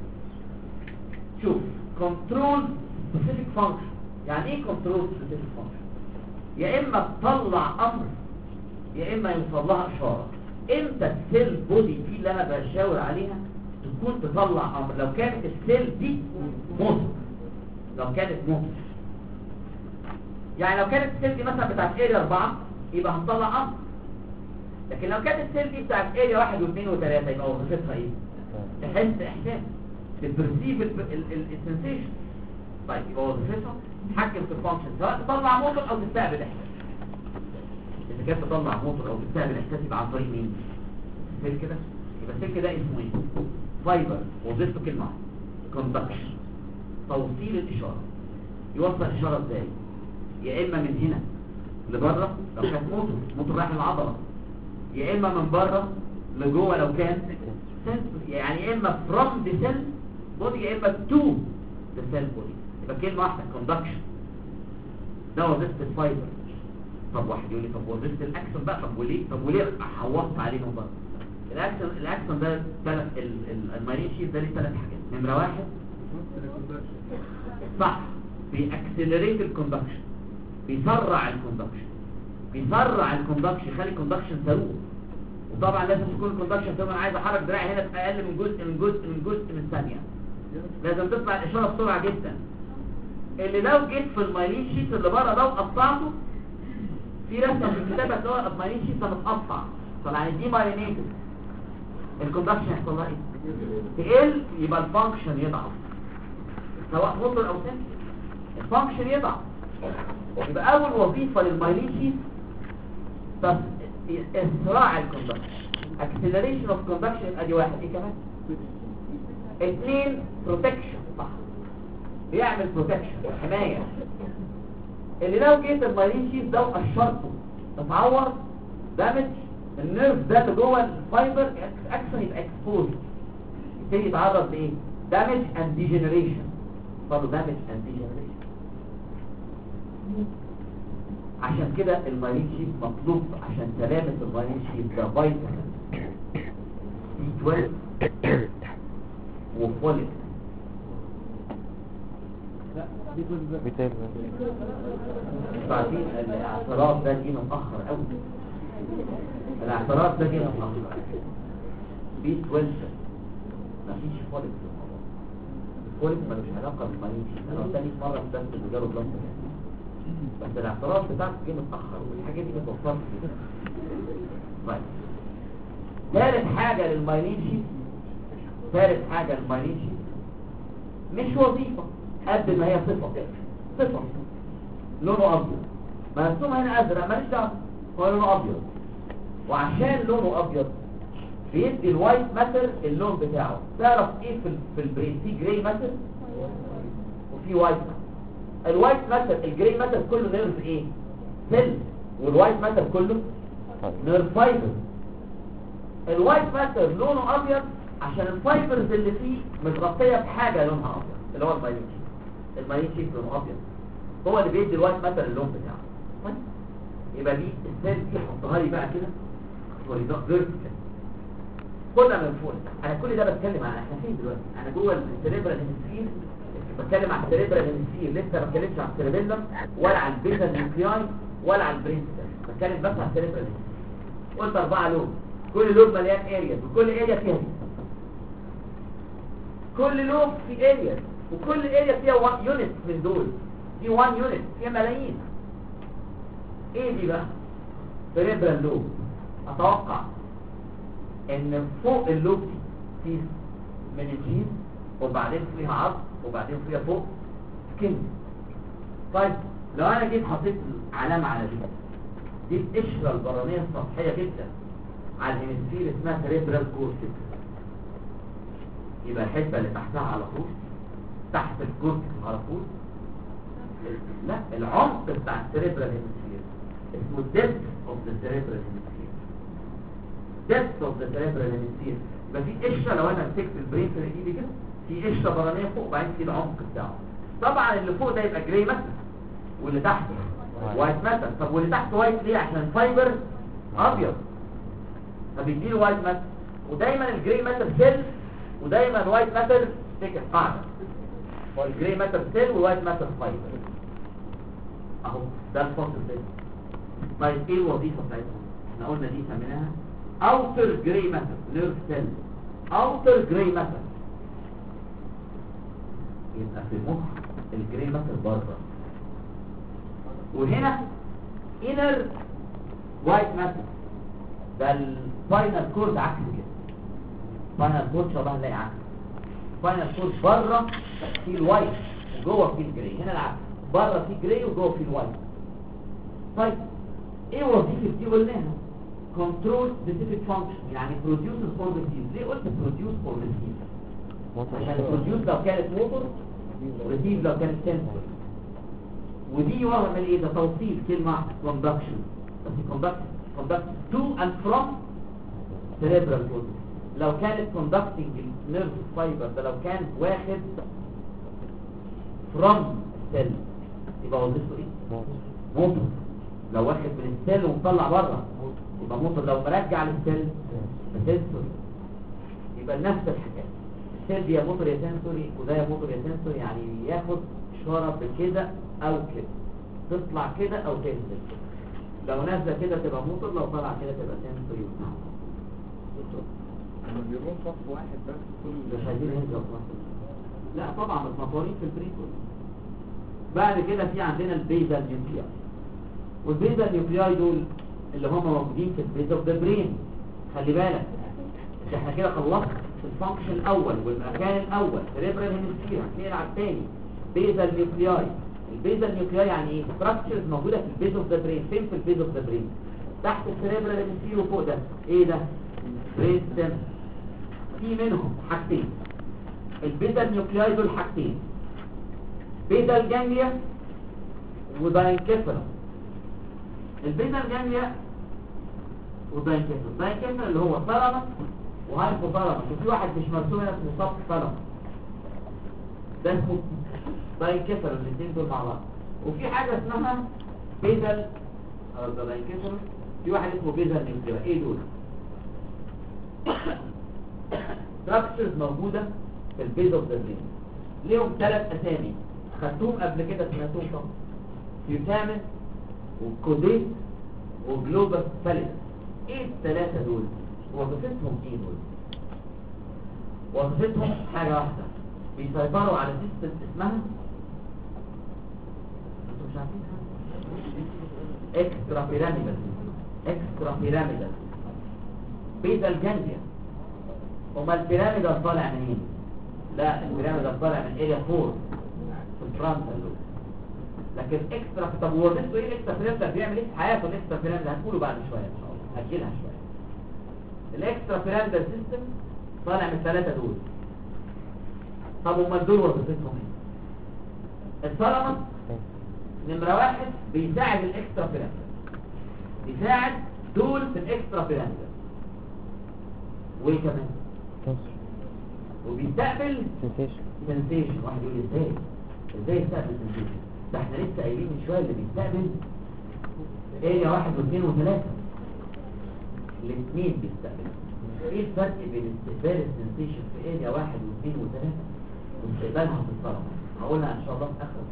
شوف كنترول سبيسيفيك فانكشن. يعني ايه كنترول سبيسيفيك فانكشن؟ يا اما تطلع امر يا اما يوصل لها اشاره. امتى السيل بودي دي اللي انا بشاور عليها تكون تطلع امر؟ لو كانت السيل دي موتور، لو كانت موتور يعني لو كانت السيل دي مثلا بتاعت اريا 4 يبقى هتطلع امر، لكن لو كانت السيل دي بتاعت اريا 1 و2 و3 يبقى وظيفتها ايه؟ تحس احساس، تبرسيف السنسيشن. طيب يبقى وظيفتها تتحكم في الفانكشن، سواء تطلع موتور او تستقبل احساس. اذا كانت تطلع موتور او تستقبل احساس يبقى عن طريق مين؟ السلك كده. يبقى السلك ده اسمه ايه؟ فايبر. وظيفته كلمه واحده، كوندكشن، توصيل الاشاره. يوصل الاشاره ازاي؟ يا اما من هنا لبره لو كانت موتور رايح للعضله، يا اما من بره لجوه لو كان سيل، يعني يا اما from the cell body يا اما to the cell body. يبقى كلمه واحده كوندكشن. ده وظيفه الفايبر. طب واحد يقول لي طب وظيفه الاكسون بقى، طب وليه حوطت عليه من بره؟ الاكسون ده ثلاث المارين شيت ده ليه ثلاث حاجات. نمره واحد صح بيأكسلريت الكوندكشن، بيسرع الكوندكشن، يخلي الكوندكشن سريع. وطبعا لازم تكون الكوندكشن سريع. انا عايز احرك دراعي هنا في اقل من جزء من ثانيه، لازم تطلع الاشاره بسرعه جدا. اللي لو جيت في المايلين شيت اللي بره ده وقطعته، في رسمه في الكتاب هتلاقوها المايلين شيت متقطع، طبعا دي مايلينيتد، الكوندكشن هيحصل لها ايه؟ تقل، يبقى الفانكشن يضعف، سواء موتور او سنسور الفانكشن يضعف. يبقى اول وظيفه للمايلين شيت اسراع الكوندكشن، اكسلريشن اوف كوندكشن. ادي واحد. ايه كمان؟ 2 بروتكشن، صح، بيعمل بروتكشن حمايه. اللي لو جيت المايلين شيت ده وقشرته تتعور، دامج النيرف ده اللي جوه الفايبر اكشن، يبقى اكسبوز، يبتدي يتعرض لايه؟ دامج اند ديجنريشن. برضه دامج اند ديجنريشن. عشان كده المايلين شيت مطلوب عشان سلامه المايلين شيت ده فيتامين B12 وفوليك. بعدين الاعتراف ده جينا متاخر قوي، الاعتراف ده جينا متاخر. B12 مفيش فوليك في الموضوع، الفوليك ملوش علاقه بالمايلين شيت. انا قلت لك مره في درس التجارب بلاستيك، بس الاعتراف بتاعك جه متاخر والحاجات دي متوفرت كده. طيب ثالث حاجه للمايلين شيت، ثالث حاجه للمايلين شيت مش وظيفه قد ما هي صفه. صفه لونه ابيض، مرسوم هنا ازرق ماليش دعوه، هو لونه ابيض. وعشان لونه ابيض بيدي الوايت ماتر اللون بتاعه. تعرف ايه في البرين؟ في جراي ماتر وفي وايت ماتر. الوايت ماتر الجراي ماتر كله نيرف ايه؟ سيل، والوايت ماتر كله نيرف فايبر. الوايت ماتر لونه ابيض عشان الفايبرز اللي فيه متغطيه بحاجه لونها ابيض، اللي هو المايلين شيت. المايلين شيت لونه ابيض، هو اللي بيدي الوايت ماتر اللون بتاعه. طيب يبقى دي السيل دي حطها لي بقى كده هوريزونتال فيرتيكال، خدها من فوق. انا كل ده بتكلم عن احنا فين دلوقتي؟ انا جوه السيريبرال هيمسفير، بتكلم عن السيريبرال هيمسفير، لسه ما بتكلمش عن السيريبيلم ولا عن البيتا نيوكلياي ولا عن البرين ستام، بتكلم بس عن السيريبرال هيمسفير. قلت 4 لوب، كل لوب مليان ارياز، وكل اريا فيها دي. كل لوب في ارياز، وكل اريا فيها 1 يونت من دول. دي 1 يونت فيها ملايين. ايه دي بقى؟ سيريبرال لوب. اتوقع ان فوق اللوب دي في مننجيز، وبعدين فيها عظم، وبعدين فيها فوق سكين. طيب لو انا جيت حطيت علامه على دي القشره البرانيه السطحيه جدا على الهيمسفير اسمها سيريبرال كورتكس. يبقى الحته اللي تحتها على طول تحت الكورتكس على طول، لا العمق بتاع السيريبرال هيمسفير اسمه depth of the cerebral hemisphere. depth of the cerebral hemisphere. يبقى في قشره، لو انا مسكت البرين في ايدي كده في قشره برانيه فوق، وبعدين في العمق بتاعه. طبعا اللي فوق ده يبقى جراي ماتر، واللي تحت وايت ماتر. طب واللي تحت وايت ليه؟ عشان فايبر ابيض فبيديله وايت ماتر. ودايما الجراي ماتر سيل، ودايما الوايت ماتر تفتكر قاعده، والجراي ماتر سيل والوايت ماتر فايبر. اهو ده الفصل ده. طيب ايه الوظيفه بتاعتهم؟ احنا قلنا دي سميناها اوتر جراي ماتر نيرف سيل، اوتر جراي ماتر. يبقى في المخ الجراي ماتر بره، وهنا انر وايت ماتر. ده الفاينل كورد عكس كده، فاينل كورد شبه نلاقي عكس. فاينل كورد بره في الوايت وجوه في الجراي، هنا العكس، بره في جراي وجوه في الوايت. طيب ايه وظيفه دي؟ قلناها كنترول سبيسيفيك فانكشن، يعني بروديوسز فور ريسيف. ليه قلت بروديوس فور ريسيف؟ عشان بروديوس لو كانت موتور، ريسيف لو كانت سنسور. ودي وهم ايه؟ ده توصيل كلمه كوندكشن، بس كوندكت تو اند فروم سيريبرال كورتكس. لو كانت كوندكتنج النيرف فايبر ده، لو كان واخد فروم السيل، يبقى وظيفته ايه؟ موتور. لو واخد من السيل ومطلع بره يبقى موتور. لو مرجع للسيل سنسور. يبقى نفس الحكايه، السيل دي يا موتور يا سنسوري، وده يا موتور يا سنسوري، يعني ياخد اشاره بكده او كده، تطلع كده او تنزل. لو نازله كده تبقى موتور، لو طلع كده تبقى سنسوري. لما بيروح صف واحد بس كل مش عايزين ينزل صف. لا طبعا متنطورين في البريكول. بعد كده في عندنا البيزال نيوكلياي، والبيزال نيوكلياي دول اللي هم موجودين في البيز اوف ذا برين. خلي بالك احنا كده خلصنا الفانكشن الاول والمكان الاول سيريبرال هيمسفير، هنتنقل على الثاني بيزال نيوكلياي. البيزال نيوكلياي يعني ايه؟ ستراكشرز موجوده في البيز اوف ذا برين. فين في البيز اوف ذا برين؟ تحت السيريبرال هيمسفير وفوق ده ايه ده؟ برين ستيم. في منهم حاجتين، البيزال نيوكلياي دول حاجتين، بيزال جانجليا وداينكيفالون. البيزال جانجليا وداينكيفالون، داينكيفالون اللي هو ثالاموس وهايبوثالاموس، وفي واحد مش مرسوم هنا اسمه سب ثالاموس، ده اسمه داينكيفالون، الاثنين دول مع بعض. وفي حاجه اسمها بيزال داينكيفالون، في واحد اسمه بيزال نيوكليا. ايه دول؟ ستراكشرز موجوده في البيز اوف ذا برين، ليهم 3 اسامي خدتوهم قبل كده، سمعتوهم طبعا، يوتامين وكوديت وجلوبس فاليدس. ايه ال3 دول؟ وظيفتهم ايه دول؟ وظيفتهم حاجه واحده، بيسيطروا على سيستم اسمها، انتوا مش عارفين حاجه، اكسترا بيراميدال. اكسترا بيراميدال بيزال جانجليا. هما البيراميدال طالع منين؟ لا، البيراميدال طالع من اريا 4 في الفرونتال لوب. لكن اكسترا، طب وظيفته ايه الاكسترا بيراميدال؟ بيعمل ايه في حياته الاكسترا بيراميدال؟ هنقوله بعد شويه ان شاء الله، هاجلها شويه. الاكسترا بيراميدال سيستم طالع من ال3 دول. طب امال دول وظيفتهم ايه؟ الثالاموس نمره 1 بيساعد الاكسترا بيراميدال، بيساعد دول في الاكسترا بيراميدال. وايه كمان؟ وبيستقبل سنسيشن. واحد يقول ازاي يستقبل سنسيشن؟ ده احنا لسه قايلين من شويه اللي بيستقبل اريا 1 و2 و3، الاثنين بيستقبلوا. ايه الفرق بين استقبال السنسيشن في اريا 1 و2 و3 واستقبالها في الثالاموس؟ هقولها ان شاء الله في اخر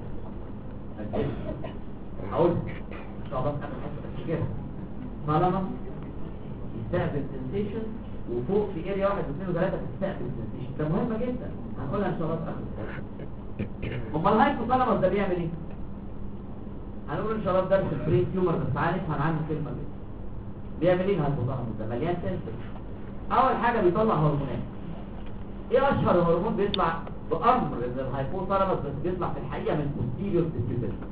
هقولها ان شاء الله في اخر حته كده. الثالاموس يستقبل سنسيشن، وفوق في اريا 1 و2 و3 بتستقبل سنسيشن. ده مهمه جدا، هنقولها ان شاء الله في اخر. امال الهايبوثالاموس ده بيعمل ايه؟ هنقول ان شاء الله في درس البرين تيومر، بس تعالى نفهم عنه كلمه كده. بيعمل ايه الهايبوثالاموس ده؟ مليان سنسور. اول حاجه بيطلع هرمونات. ايه اشهر هرمون بيطلع بامر ان الهايبوثالاموس بس بيطلع في الحقيقه من posterior pituitary؟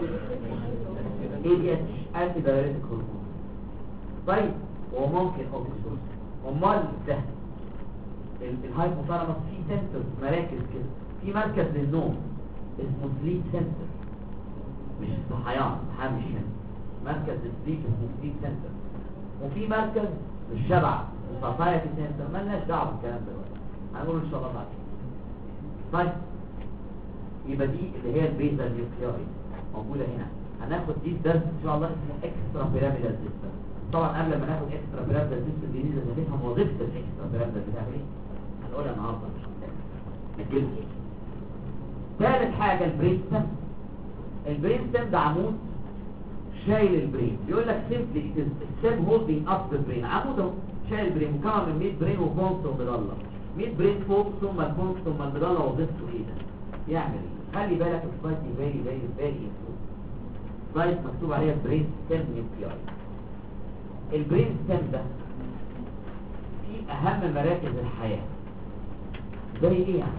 ADH انتي دايوريتيك هرمون. طيب وممكن اوكسيتوسين. امال ده الهايبوثالاموس فيه سنسور، مراكز كده. في مركز للنوم اسمه سليب سنسور، مش الصحيان، مش هنا. مركز للسليب اسمه سليب سنسور. وفي مركز للشبع الساتايتي سنسور، مالناش دعوه بالكلام ده دلوقتي، هنقول ان شاء الله بعد. طيب يبقى دي اللي هي البيزال نيوكلياي موجوده هنا. هناخد دي درس ان شاء الله اسمه اكسترا بيراميدال سيستم. طبعا قبل ما ناخد اكسترا بيراميدال سيستم دي لازم نفهم وظيفه الاكسترا بيراميدال بتاعها ايه. هنقولها النهارده ان شاء الله. ثالث حاجه البرين ستيم. البرين ستيم ده عمود شايل البرين. بيقول لك سيمبلي ستيم هولدينج اب ذا برين. عمود اهو شايل البرين، مكون من 100 برين وبونكس ومضله. 100 برين فوق ثم البونكس ثم المضله. وظيفته ايه ده؟ يعمل ايه؟ خلي بالك السلايد دي فيري سلايد مكتوب عليها برين ستيم نيوكلياي. البرين ستيم ده فيه اهم مراكز الحياه. زي ايه يعني؟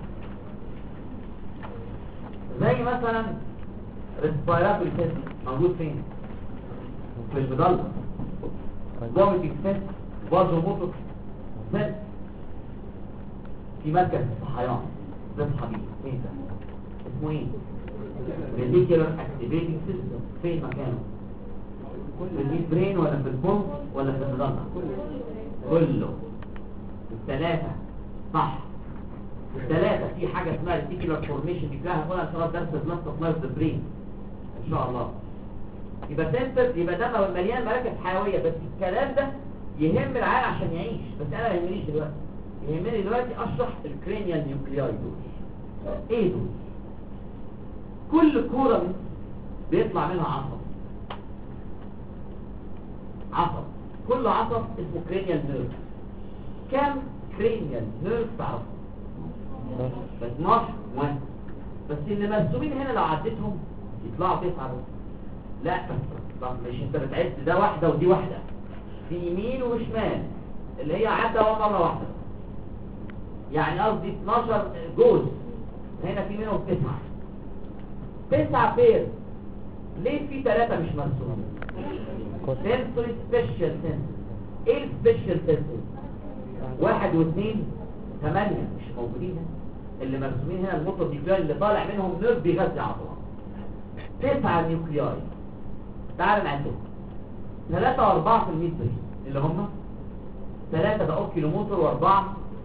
زي مثلا ريسبيراتوري سيستم موجود فين؟ في المضله. فوميتنج سيستم، فازو موتور سيستم. في مركز الصحيان بيصحى بيه، ايه ده؟ اسمه ايه؟ ريتيكولار اكتيفيتنج سيستم. فين مكانه؟ في الميد برين ولا في البونك ولا في المضله؟ كله. الثلاثه صح. الثلاثه. في حاجه اسمها ريتيكولار فورميشن، دي كلها هنقولها ان شاء الله درس بلس اوف لايف ذا برين ان شاء الله. يبقى سنتر، يبقى ده مليان مراكز حيويه. بس الكلام ده يهم العيال عشان يعيش، بس انا ما يهمنيش دلوقتي. يهمني دلوقتي اشرح الكرينيال نيوكلياي دول. ايه دول؟ كل كوره بيطلع منها عصب. كل عصب اسمه كرينيال نيرف. كم كرينيال نيرف تعرفه؟ 12 1 بس اللي مرسومين هنا لو عديتهم يطلعوا 9 بس. لا طب مش انت بتعد ده واحده ودي واحده في يمين وشمال اللي هي عدى مره واحده، يعني قصدي 12 جوز هنا في منهم 9 بير. ليه في 3 مش مرسومين؟ سنسوري سبيشال سنسوري. ايه السبيشال سنسوري؟ 1 و2 8 مش موجودين هنا. اللي مرسومين هنا الموتور نيوكلياي اللي طالع منهم نيرف بيغذي عضلات. 9 نيوكلياي. تعال نعدهم. 3 و4 في الميد بريد اللي هم 3 ده اوكيلو موتور و4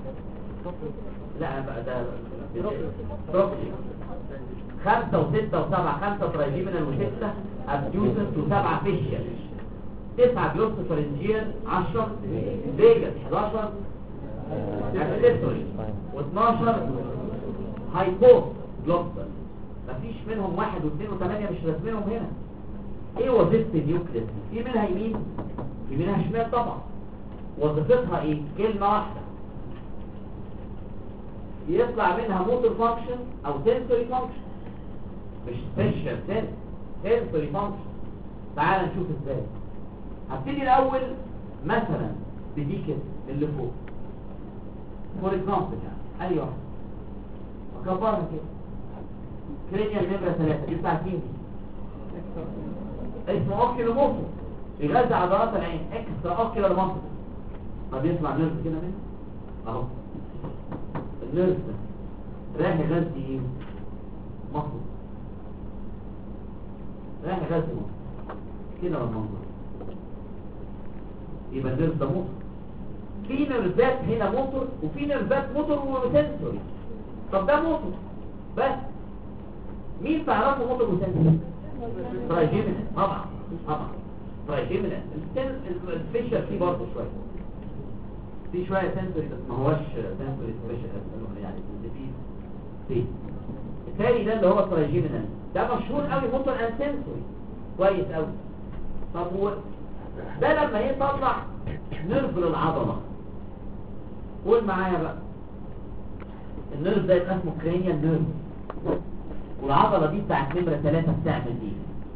لا بقى ده بروكلي. 5 و6 و7 5 ترايجيمينال و6 ابديوسس و7 فيشيال. 9 جلوسوفارنجيال 10 فيجاس 11 اكسسوري و12 هايبو جلوبال. مفيش منهم 1 و2 و8 مش راسمينهم هنا. ايه وظيفه النيوكليس؟ في منها يمين في منها شمال طبعا. وظيفتها ايه؟ كلمه واحده يطلع منها موتور فانكشن او سنسوري فانكشن، مش سبيشال سنسوري فانكشن. تعال نشوف ازاي. هبتدي الاول مثلا بدي كده اللي فوق فور اكزامبل، يعني اي واحده اكبرها كده. كرينيال نمره 3 دي بتاعت مين؟ اسمه اوكيلو موتور بيغذي عضلات العين اكسترا اوكيلر ماسل. طب يطلع نيرف كده منه اهو. النيرف ده رايح يغذي ايه؟ ماسل. رايح يغذي ماسل كده بالمنظر. يبقى النيرف ده موتور. في نيرفات هنا موتور وفي نيرفات موتور وسنسوري. طب ده موتور بس. مين تعرفه موتور وسنسوري؟ ترايجيمينال طبعا ترايجيمينال. السبيشال فيه برضه شويه، في شويه سنسوري بس ما هوش سنسوري سبيشال يعني في الثاني ده اللي هو ترايجيمينال. ده مشهور قوي موتور اند سنسوري كويس قوي. طب هو ده لما يطلع نيرف للعضله، قول معايا بقى النيرف ده يبقى اسمه كرينيال نيرف. والعضله دي بتاعت نمره 3 بتعمل ايه؟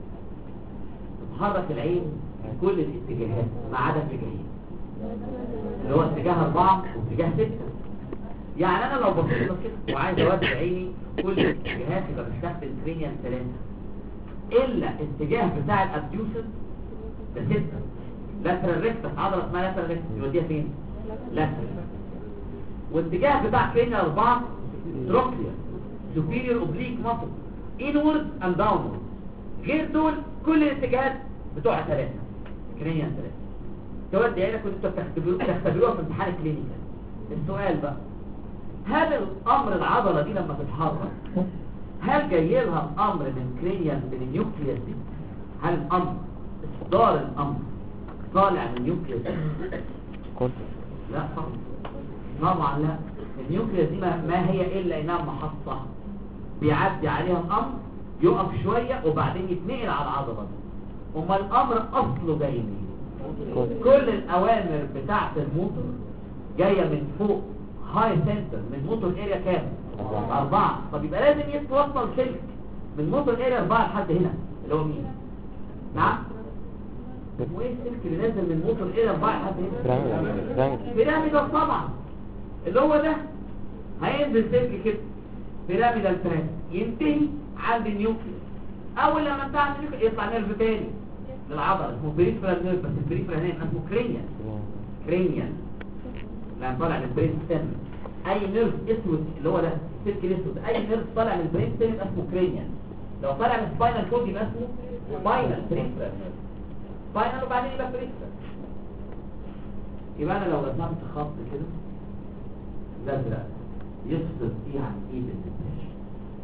بتحرك العين في كل الاتجاهات ما عدا اتجاهين اللي هو اتجاه 4 واتجاه 6. يعني انا لو بصيت كده وعايز اودي عيني كل الاتجاهات يبقى بستخدم كرينيال 3 الا اتجاه بتاع الابديوسس ده 6. لاترال ريكتس عضله اسمها لاترال ريكتس يوديها فين؟ لاترال. واتجاه بتاع كرينيال 4 تروكليا superior oblique muscle inward and downward. غير دول كل الاتجاهات بتوع 3 كرينيال 3. تودي عينك وانتوا بتختبروها في امتحان كلينيكال. السؤال بقى، هل الامر العضله دي لما تتحرك هل جاي لها الامر من كرينيال من النيوكليوس دي؟ هل الامر اصدار الامر طالع من النيوكليوس دي؟ لا طبعا لا. النيوكليوس دي ما هي الا انها محطه بيعدي عليها الامر يقف شويه وبعدين يتنقل على العضله دي. اما الامر اصله جاي منين؟ كل الاوامر بتاعه الموتور جايه من فوق هاي سنتر من موتور اريا كام؟ 4. طب يبقى لازم يتوصل سلك من موتور اريا 4 لحد هنا اللي هو مين؟ نعم؟ اسمه ايه السلك اللي نازل من موتور اريا 4 لحد هنا؟ بيراميدال طبعا. اللي هو ده هينزل سلك كده بيراميدال تراك ينتهي عند النيوكليوس. اول لما انتهى عند النيوكليوس يطلع نيرف تاني للعضله اسمه بريفرال نيرف. بس البريفرال هنا اسمه كرينيال لما طالع من البرين ستيم. اي نيرف اسود اللي هو ده السلك الاسود اي نيرف طالع من البرين ستيم اسمه كرينيال. لو طالع من سباينال كود يبقى اسمه سباينال بريفرال. سباينال وبعدين يبقى بريفرال. يبقى انا لو رسمت خط كده الازرق يفصل فيه عن ايه بالنسبه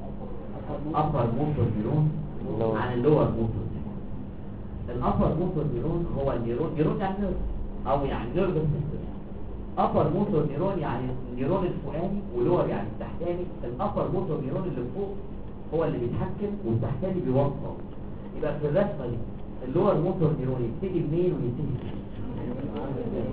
upper motor neuron عن اللور motor neuron. الupper motor neuron هو النيرون يعني نيرف او يعني نيرف سيستم. upper motor neuron يعني النيرون الفوقاني ولور يعني التحتاني. الupper motor neuron اللي فوق هو اللي بيتحكم والتحتاني بيوصل. يبقى في الرسمه دي اللور موتور نيرون يبتدي منين وينتهي فين؟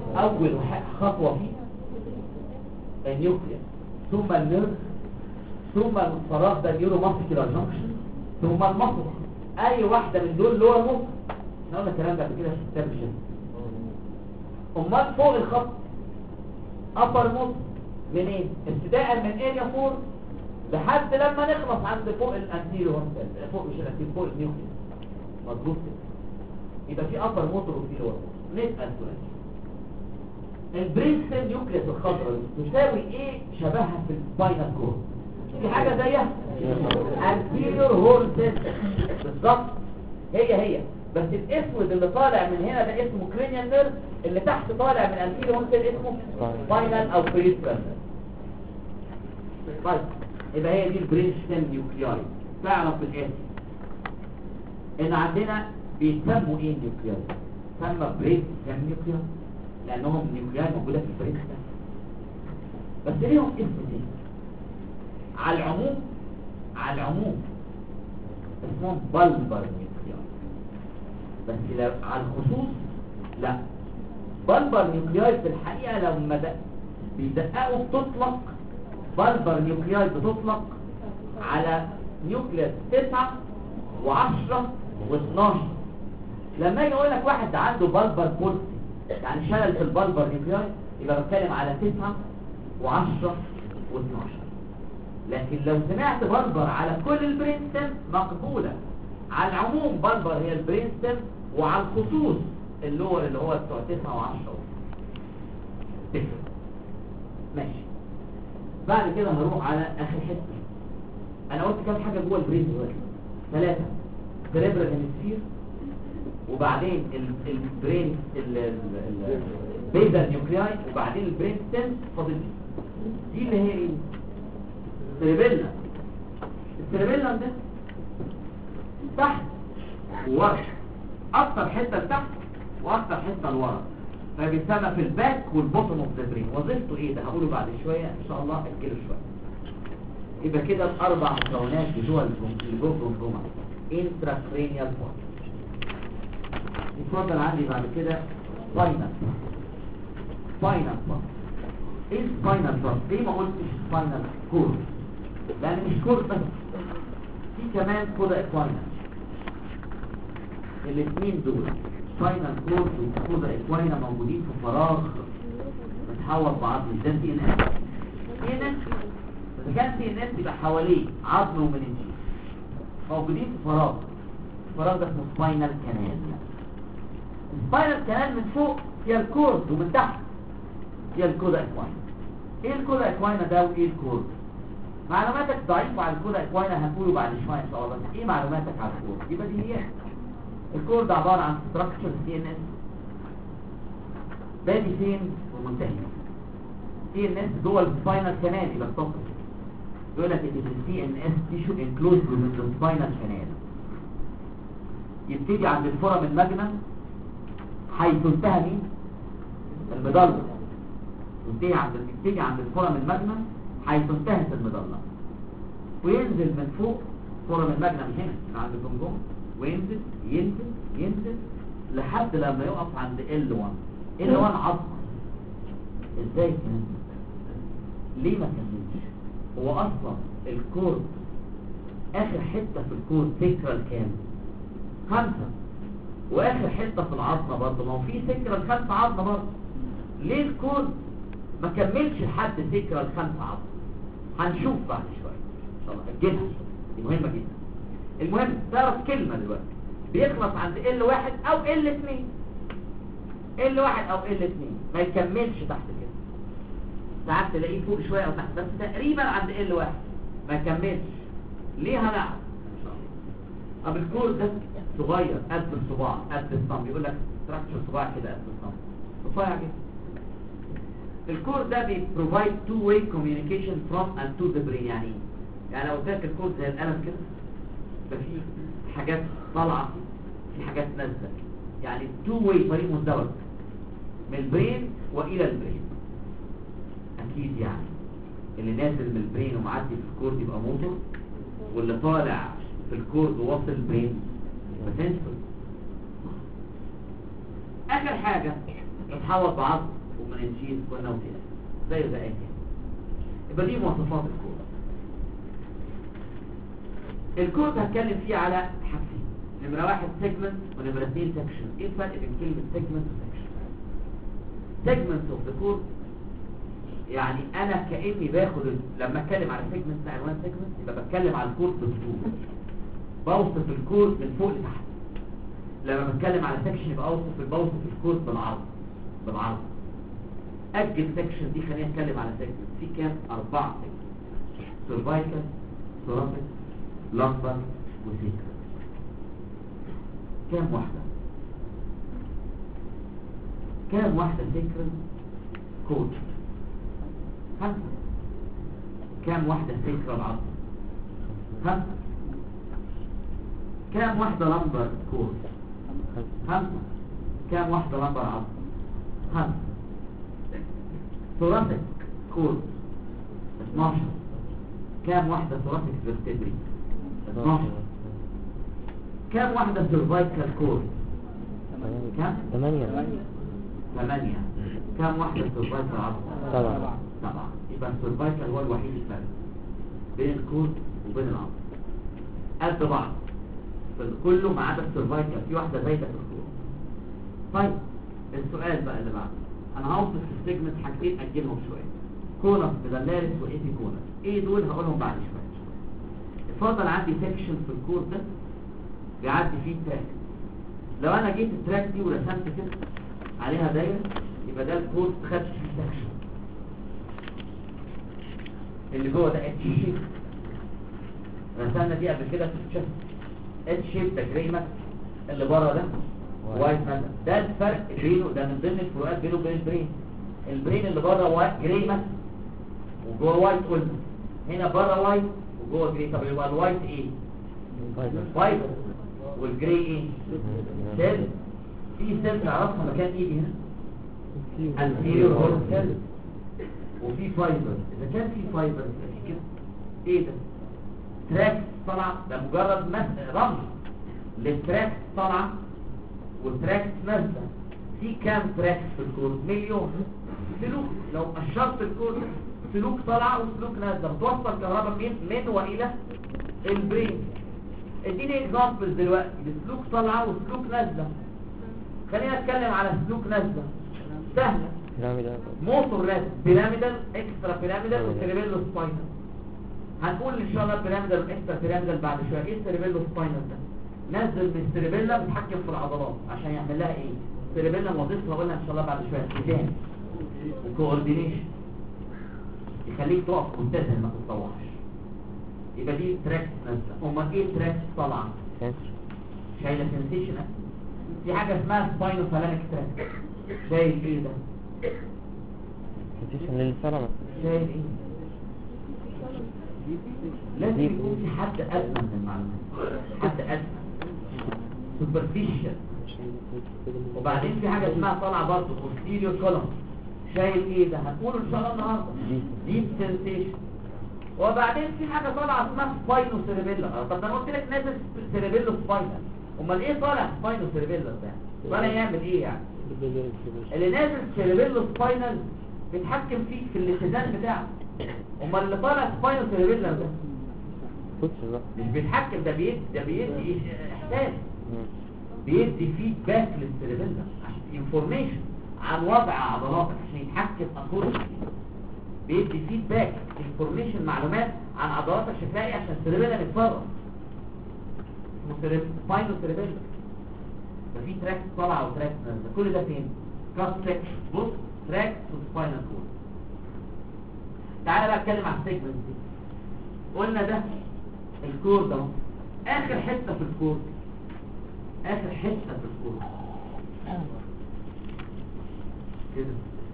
اول خطوه فيه النيوكليوس ثم النيرف ثم الفراغ ده نيورو ماسكيولار جانكشن، ثم المصل. اي واحده من دول لور موت. احنا قلنا الكلام ده قبل كده في كتاب الجيم. امال فوق الخط ابر موت منين؟ ابتداء من اريا 4 لحد لما نخلص عند فوق الانتيريور، فوق مش الانتيريور، فوق النيوكليس. مظبوط كده. يبقى في ابر موتور وفي لور موتور. نسال سؤال، البرين ستيم نيوكليس الخضراء تساوي ايه شبهها في السباينال كورد؟ في حاجه زيها anterior horn system بالظبط، هي بس الاسود اللي طالع من هنا ده اسمه cranial nerve، اللي تحت طالع من anterior horn system اسمه spinal او peripheral. طيب يبقى هي دي البرين ستيم نيوكلياي. تعرف الاسم ان عندنا بيسموا ايه النيوكلياي؟ سمى برين ستيم نيوكلياي لانهم نيوكلياي موجوده في البرين ستيم، بس ليهم اسم تاني. على العموم اسمهم بالبر نيوكلياي، بس لو على الخصوص لا. بالبر نيوكلياي في الحقيقه لما بيدققوا بتطلق بالبر نيوكلياي بتطلق على نيوكليس 9 و10 و12. لما يجي اقول لك واحد عنده بالبر بولسي يعني شلل في البالبر نيوكلياي، يبقى بتكلم على 9 و10 و12. لكن لو سمعت بالبر على كل البرين ستيم مقبوله. على العموم بالبر هي البرين ستيم، وعلى الخصوص اللور اللي هو بتوع 9 و10 ماشي. بعد كده هنروح على اخر حته. انا قلت كام حاجه جوه البرين دلوقتي؟ 3. سيريبرال هيمسفير، وبعدين البرين البيزال نيوكلياي، وبعدين البرين ستيم. فاضل دي اللي هي ايه؟ السيريبيلم. السيريبيلم ده تحت وورا، اكتر حته لتحت واكتر حته لورا، فبيسمى في الباك والبوتوم اوف ذا برين. وظيفته ايه ده هقوله بعد شويه ان شاء الله، اجله شويه. يبقى كده الاربع مكونات بتوع الجمجمه انتراكرينيال بوينت. اتفضل عندي بعد كده سباينال بوينت. ايه سباينال بوينت؟ ليه ما قلتش سباينال كورد؟ لان مش كورد بس، في كمان كودا اكواينا. الاثنين دول سباينال كورد وكودا اكواينا موجودين في فراغ متحوط بعضم. ده سي ان اس. سي ان اس اذا كان سي ان اس يبقى حواليه عظم ومننجيز موجودين في فراغ. الفراغ ده اسمه سباينال كانال. السباينال كانال من فوق هي الكورد، ومن تحت هي الكودا اكواينا. ايه الكودا اكواينا ده وايه الكورد؟ معلوماتك ضعيفه على الكودا اكواينا هنقوله بعد شويه ان شاء الله. بس ايه معلوماتك على الكورد؟ يبقى دي هي الكورد عباره عن ستراكشر سي ان اس بادي فين ومنتهي. سي ان اس جوه السباينال كانال. يبقى الطاقه يقول لك ان السي ان اس تيشو انكلوزد من السباينال كانال. يبتدي عند الفورم الماجنم حيث انتهى مين؟ المضله. يبتدي عند الفورم الماجنم حيث انتهت المضله، وينزل من فوق فورم الماجنم هنا من عند الجمجمه، وينزل ينزل لحد لما يقف عند L1. L1 عظمه. ازاي كان؟ ليه ما كملش؟ هو اصلا الكورد اخر حته في الكورد سيكرال كام؟ 5. واخر حته في العظمه برضه، ما هو في سيكرال 5 عظمه برضه. ليه الكورد ما كملش لحد سيكرال 5 عظمه؟ هنشوف بعد شويه ان شاء الله. اجلها، دي مهمه جدا. المهم تعرف كلمه دلوقتي بيخلص عند L1 او L2. L1 او L2 ما يكملش تحت كده. ساعات تلاقيه فوق شويه او تحت، بس تقريبا عند L1 ما يكملش. ليه؟ هنعرف ان شاء الله. طب الكور ده صغير قد الصباع، قد الصم. يقول لك ستراكشر صباع كده قد الصم، رفيع كده. الكور ده بيبروفايد تو واي كوميونيكيشن فروم اند تو ذا برين. يعني يعني لو اداك الكور زي القلم كده، يبقى في حاجات طالعه في حاجات نازله، يعني تو واي، طريق مزدوج من البرين والى البرين. اكيد يعني اللي نازل من البرين ومعدي في الكورد يبقى موتور، واللي طالع في الكورد وواصل البرين يبقى سنسور. اخر حاجه تتحوط بعض ومننجيز ونوتيس زي ايه. يبقى دي مواصفات الكورد. الكود هتكلم فيه على حاجتين، نمرة 1 سيجمنت ونمرة 2 سكشن. ايه الفرق بين كلمة سيجمنت وسكشن؟ سيجمنت اوف ذا كود يعني انا كاني باخد لما اتكلم على سيجمنت عنوان سيجمنت يبقى بتكلم على الكود بالطول، بوصف الكود من فوق لتحت. لما بتكلم على سكشن يبقى بوصف الكود بالعرض. اجل سكشن دي خلينا نتكلم على سيجمنت. في كام؟ 4 سيجمنت: سيرفايكال، ثوراسيك، لمبر، وسيكرال. كام واحدة؟ كام واحدة سيكرال كود؟ 5. كام واحدة سيكرال عرض؟ 5. كام واحدة لمبر كود؟ 5. كام واحدة لمبر عرض؟ 5. ثوراسيك كود 12. كام واحدة ثوراسيك فيرتبري؟ 12. كام واحدة سيرفايكال كود؟ كام؟ 8. 8. كام واحدة سيرفايكال عرض؟ 7. يبقى السيرفايكال هو الوحيد الفرق بين الكود وبين العرض، قد بعض كله ما عدا السيرفايكال، في واحدة زايدة في الكود. طيب السؤال بقى اللي بعده، انا هوصف في السيجمنت حاجتين اجلهم شويه: كونس ميدالاريس وايتي كونس. ايه دول؟ هقولهم بعد شويه. اتفضل عندي سيكشن في الكود ده بيعدي فيه تراك. لو انا جيت التراك دي ورسمت كده عليها دايره يبقى ده الكود خد فيه سيكشن. اللي جوه ده اتش شيب، رسمنا دي قبل كده في الشكل. اتش شيب ده جراي ماتر، اللي بره ده وايت ماتر. ده الفرق بينه، ده من ضمن الفروقات بينه وبين البرين. البرين اللي بره وايت جراي ماتر وجوه وايت قلنا، هنا بره وايت وجوه جراي. طب يبقى الوايت ايه؟ فايبر. والجراي ايه؟ سيل. في سيل تعرفها مكان ايدي هنا، انتيريور هورن سيل. وفي فايبر. اذا كان في فايبر يبقى في كده ايه ده؟ تراك طالعه. ده مجرد رمز للتراك طالعه وتراك نازله. في كام تراك في الكود؟ مليون. سلوك، لو اشرت الكود سلوك طالعه وسلوك نازله بتوصل كهرباء من والى البرين. اديني اكزامبل دلوقتي لسلوك طالعه وسلوك نازله. خلينا نتكلم على سلوك نازله سهله. موتور نازل بيراميدال، اكسترا بيراميدال، وسيريبيلو سباينال. هنقول ان شاء الله بيراميدال واكسترا بيراميدال بعد شويه. ايه السيريبيلو سباينال ده؟ نزل من السيريبيلا بيتحكم في العضلات عشان يعمل لها ايه؟ السيريبيلا وظيفتها قلنا ان شاء الله بعد شويه اتزان وكوردينيشن، يخليك تقف متزن ما تتطوعش. يبقى دي تراك نازله. امال ايه تراك طالعه؟ شايله سنسيشن. في حاجه اسمها سباينو فالانك تراك. شايل ايه ده؟ سنسيشن للسلامه. شايل ايه؟ لازم يكون في حد ادنى من المعلومات، حد ادنى سوبرفيشال. وبعدين في حاجه اسمها طالعه برضه posterior column. شايل ايه ده؟ هنقوله ان شاء الله النهارده. ديب سنسيشن. وبعدين في حاجه طالعه اسمها سباينو سيريبيلا. طب انا قلت لك نازل سيريبيلو سباينال، امال ايه طالع سباينو سيريبيلا ده؟ طالع يعمل ايه يعني؟ اللي نازل سيريبيلو سباينال بيتحكم فيك في الاتزان بتاعك. امال اللي طالع سباينو سيريبيلا ده مش بيتحكم، ده بيدي احساس، بيدي فيدباك للسيريبيلا عشان انفورميشن عن وضع عضلاتك عشان يتحكم اكورد. بيدي فيدباك انفورميشن، معلومات عن عضلاتك شكلها ايه عشان السيريبيلا يتصرف. اسمه سباينو سيريبيلا. ففي تراك طالعه وتراك نازله. كل ده فين؟ كاس سكشن. بص، تراك وسباينال كورد. تعالى بقى اتكلم عن السيجمنت دي. قلنا ده الكورد اهو، اخر حته في الكورد، اخر حته في الكورد كده.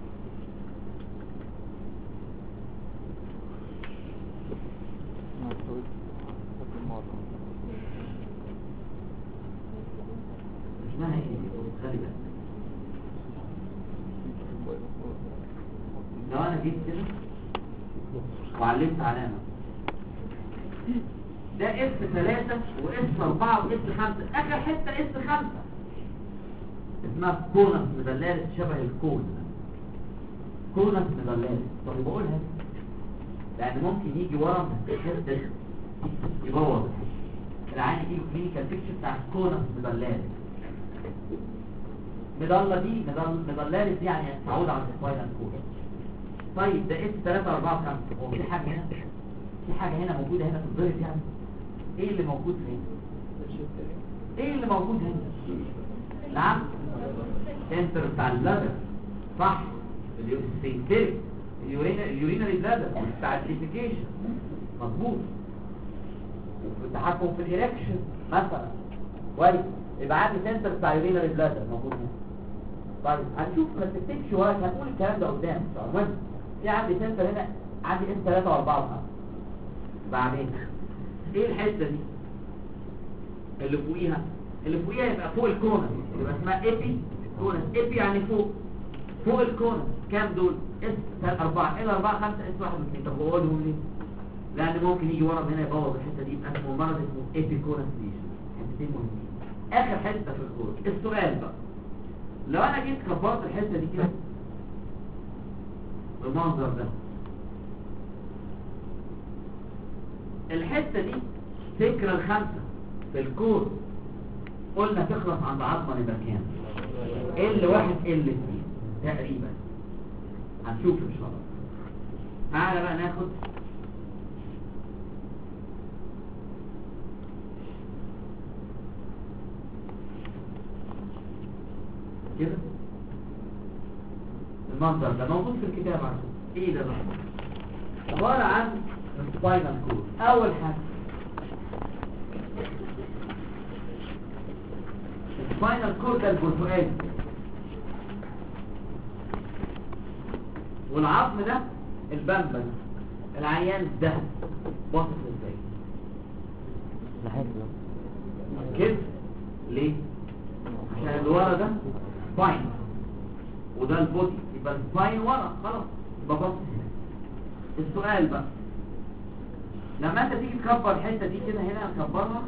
اسمها ايه؟ خلي بالك. لو انا جيت كده وعلمت علامه، ده اس 3 واس 4 واس 5، اخر حته اس 5 اسمها كونس ميدالاريس، شبه الكون كونس ميدالاريس. طب بقولها لان ممكن يجي ورم الحته دي يبوظ. العين يجيله كلينيكال بيكتشر بتاع كونس مدلالس. مدلة دي مدلالس دي يعني تعود على السباينال كورد. طيب ده اس 3 4 5 هو في حاجه هنا؟ في حاجه هنا موجوده هنا تتضرب يعني؟ ايه اللي موجود هنا؟ ايه اللي موجود هنا؟ نعم سنتر بتاع اللادر صح، السفنكتريك اليورينري بلادر بتاع الديفيكيشن مظبوط، وفي التحكم في الإريكشن مثلا كويس. يبقى عندي سنتر بتاع يورينري بلادر موجود هنا. طيب هنشوف ما تكتبش وراك، هنقول الكلام ده قدام ان شاء الله. المهم في عندي سنتر هنا، عندي اس 3 و4 و5. بعدين ايه الحته دي اللي فوقيها؟ اللي فوقيها يبقى فوق الكونس، يبقى اسمها ايبي كونس. ايبي يعني فوق الكونس. كام دول؟ اس 4 الى 4 5 اس 1 و2. طب بقولهم ليه؟ لان ممكن يجي ورم هنا يبوظ الحته دي، يبقى اسمه مرض اسمه ايبي كونس ليشن. حتتين مهمين. اخر حته في الكورس السؤال بقى، لو انا جيت كبرت الحته دي كده بالمنظر ده، الحته دي فكره الخمسه في الكورس قلنا تخلص عند عظمه يبقى كام؟ L1 L2 تقريبا. هنشوف ان شاء الله. تعالى بقى ناخد كده المنظر ده موجود في الكتاب عندكم. ايه ده بقى؟ عباره عن سباينال كورد. اول حاجه السباينال كورد ده البرتقالي، والعظم ده البمبل. العيان ده باصص ازاي؟ ناحية كده ليه؟ عشان اللي ورا ده سباين وده البودي، يبقى السباين ورا خلاص، يبقى باصص هنا. السؤال بقى، لما انت تيجي تكبر الحته دي كده هنا نكبرها،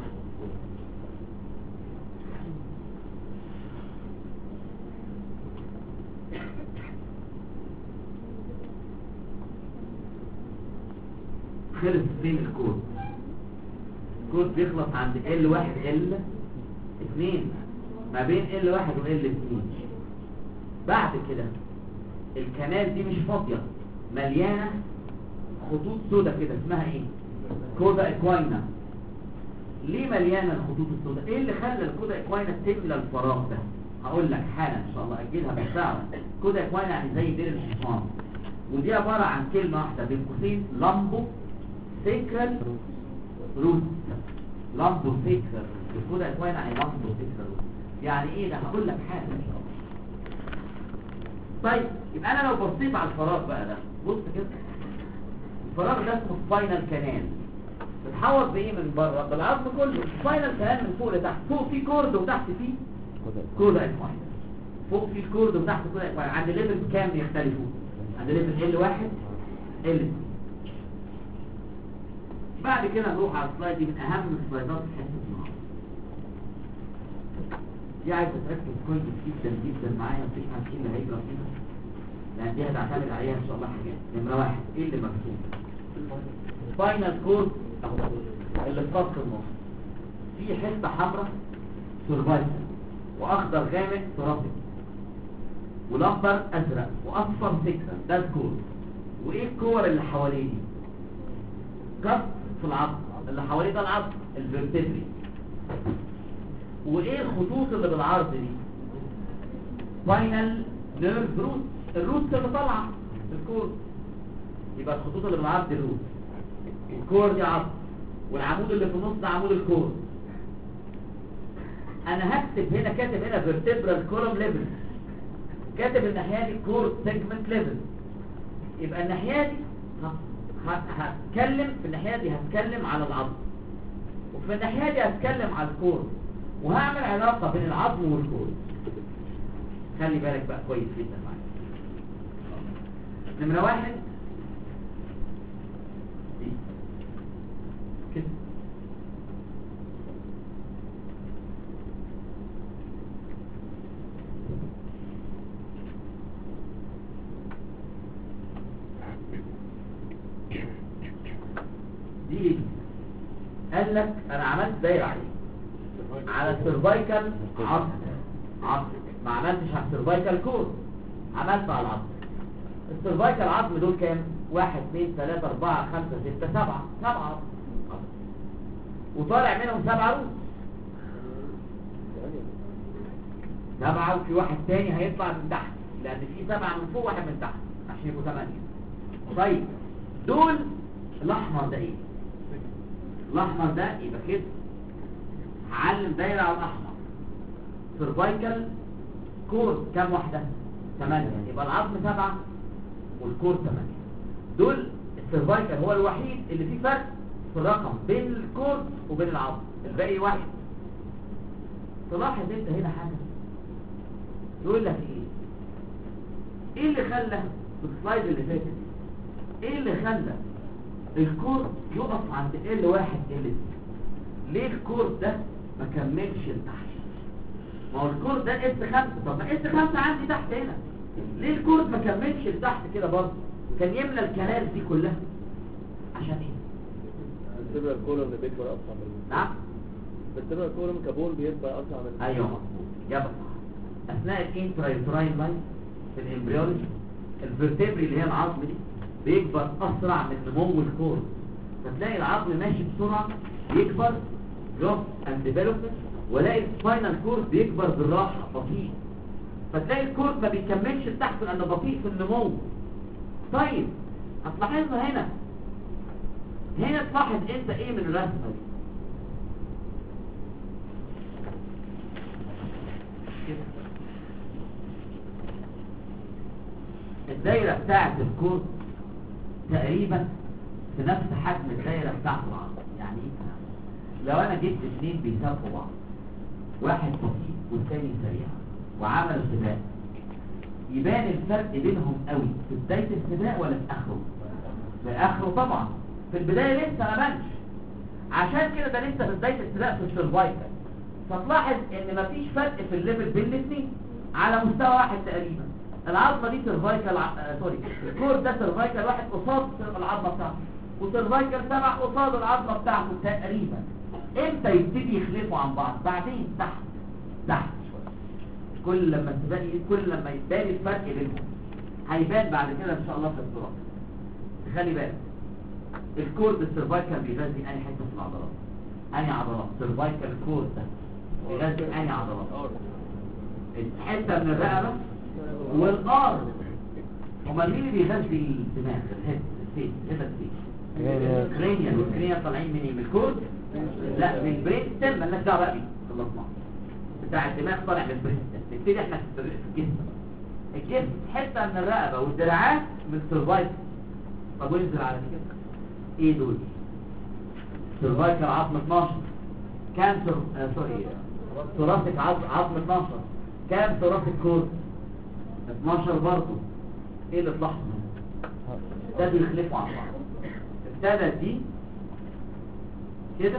خلص فين الكود؟ الكود بيخلص عند L1 L2 ما بين L1 و L2. بعد كده الكنال دي مش فاضية، مليانة خطوط سودة كده اسمها ايه؟ كودا اكواينا. ليه مليانة الخطوط السوداء؟ ايه اللي خلى الكودا اكواينا تملى الفراغ ده؟ هقول لك حالا ان شاء الله، اجلها بالساعة. كودا اكواينا يعني زي دير الحصان، ودي عبارة عن كلمة واحدة بين قوسين، لامبو سيكرال روت. لامبو سيكرال الكودا اكواينا يعني لامبو سيكرال روت. يعني ايه ده؟ هقول لك حالا ان شاء الله. طيب يبقى انا لو بصيت على الفراغ بقى ده، بص كده، الفراغ ده اسمه سباينال كانال، بتحوط بايه من بره؟ بالعظم كله. سباينال كانال من فوق لتحت، فوق في كورد وتحت في كودا اكواين. فوق في الكورد وتحت كودا اكواين. عند ليفل كام يختلفوا؟ عند ليفل L1 L2. بعد كده نروح على السلايد دي، من اهم السلايدات في حته النهارده دي. عايز تركز كويس جدا جدا معايا، مفيش حاجه اللي هيجرى فيها لان دي هتعتمد عليها ان شاء الله حاجات. نمره واحد، ايه اللي مكتوب؟ سباينال كورد اللي في خط النص في حته حمراء سيرفايكال، واخضر غامق ثوراسيك، والاخضر ازرق، واصفر سكرة. ده الكورد. وايه الكور اللي حواليه دي؟ كف في العظم، اللي حواليه ده العظم الفيرتبري. وايه الخطوط اللي بالعرض دي؟ سباينال نيرف روت، الروت اللي طالعه في الكورد. يبقى الخطوط اللي بالعرض دي الروت، الكور دي عظم، والعمود اللي في النص ده عمود الكور. انا هكتب هنا، كاتب هنا vertebral column level، كاتب الناحيه دي كور سيجمنت ليفل. يبقى الناحيه دي هتكلم، في الناحيه دي هتكلم على العظم، وفي الناحيه دي هتكلم على الكور، وهعمل علاقه بين العظم والكور. خلي بالك بقى كويس جدا معايا. نمره واحد دي كده، دي قال لك انا عملت دايره على السيرفايكال عظم ما عملتش على السيرفايكال كور، عملت على العظم. السيرفايكال عظم دول كام؟ 1 2 3 4 5 6 7 عظم، وطالع منهم 7 روس 7، وفي واحد تاني هيطلع من تحت لان في 7 من فوق واحد من تحت عشان يبقوا 8. طيب دول الاحمر ده ايه؟ الاحمر ده يبقى كده هعلم دايره على الاحمر. سيرفايكال كور كام واحده؟ 8. يبقى العظم 7 والكور 8. دول السيرفايكال هو الوحيد اللي فيه فرق في الرقم بين الكور وبين العظم، الباقي واحد. تلاحظ انت هنا حاجه يقول لك ايه اللي خلى في السلايد اللي فاتت ايه اللي خلى الكور يقف عند L1 L2؟ ليه الكور ده ما كملش لتحت؟ ما هو الكور ده S5، طب ما S5 عندي تحت هنا، ليه الكور ما كملش لتحت كده برضه؟ كان يملى الكنال دي كلها عشان ايه؟ السيرفر كولوم بيكبر اسرع من نعم السيرفر كولوم كبول بيكبر اسرع من ايوه مظبوط، جابها صح. اثناء الانترايوتراين لاين في الامبريولوجي الفرتبري اللي هي العظم دي بيكبر اسرع من نمو الكور، فتلاقي العظم ماشي بسرعه يكبر جروث اند ديفلوبمنت، ولاقي السباينال كورد بيكبر بالراحه بطيء، فتلاقي الكورد ما بيكملش لتحت لانه بطيء في النمو. طيب هتلاحظها هنا تلاحظ انت ايه من الرسمه دي كده؟ الدايره بتاعه الكورد تقريبا في نفس حجم الدايره بتاعه العظم. يعني ايه؟ لو انا جبت اثنين بيسابقوا بعض، واحد بطيء والثاني سريع، وعملوا سباق، يبان الفرق بينهم قوي في بدايه السباق ولا في اخره؟ في اخره طبعا، في البدايه لسه ما بانش، عشان كده ده لسه في بدايه السباق في السيرفايكال. فتلاحظ ان مفيش فرق في الليفل بين الاثنين على مستوى واحد تقريبا. العظمه دي سيرفايكال سوري الكور ده سيرفايكال واحد قصاد العظمه بتاعته، وسيرفايكال 7 قصاد العظمه بتاعته تقريبا. امتى يبتدي يخلفوا عن بعض؟ بعدين تحت شويه، كل لما يبان الفرق بينهم هيبان بعد كده ان شاء الله في الصوره. خلي بالك الكورد السيرفايكال بيغذي انهي حته في العضلات؟ انهي عضلات؟ سيرفايكال كورد ده بيغذي انهي عضلات؟ الحته من الرقبه والارض. امال مين اللي بيغذي الدماغ؟ الهيد الفيس الكرينيال، والكرينيال طالعين من الكورد؟ لا من البرين ستيم، مالناش دعوه بقى بيه، خلصنا. بتاع الدماغ طالع من البرين ستيم. نبتدي احنا في الجسم حته من الرقبه والدراعات من السيرفايكال. طب وينزل على كده ايه دول؟ سيرفايكال عظم 12 كام ثوراسيك عظم 12 كام ثوراسيك كورد؟ 12 برضه. ايه اللي تلاحظه؟ ابتدوا يخلفوا عن بعض. ابتدت دي كده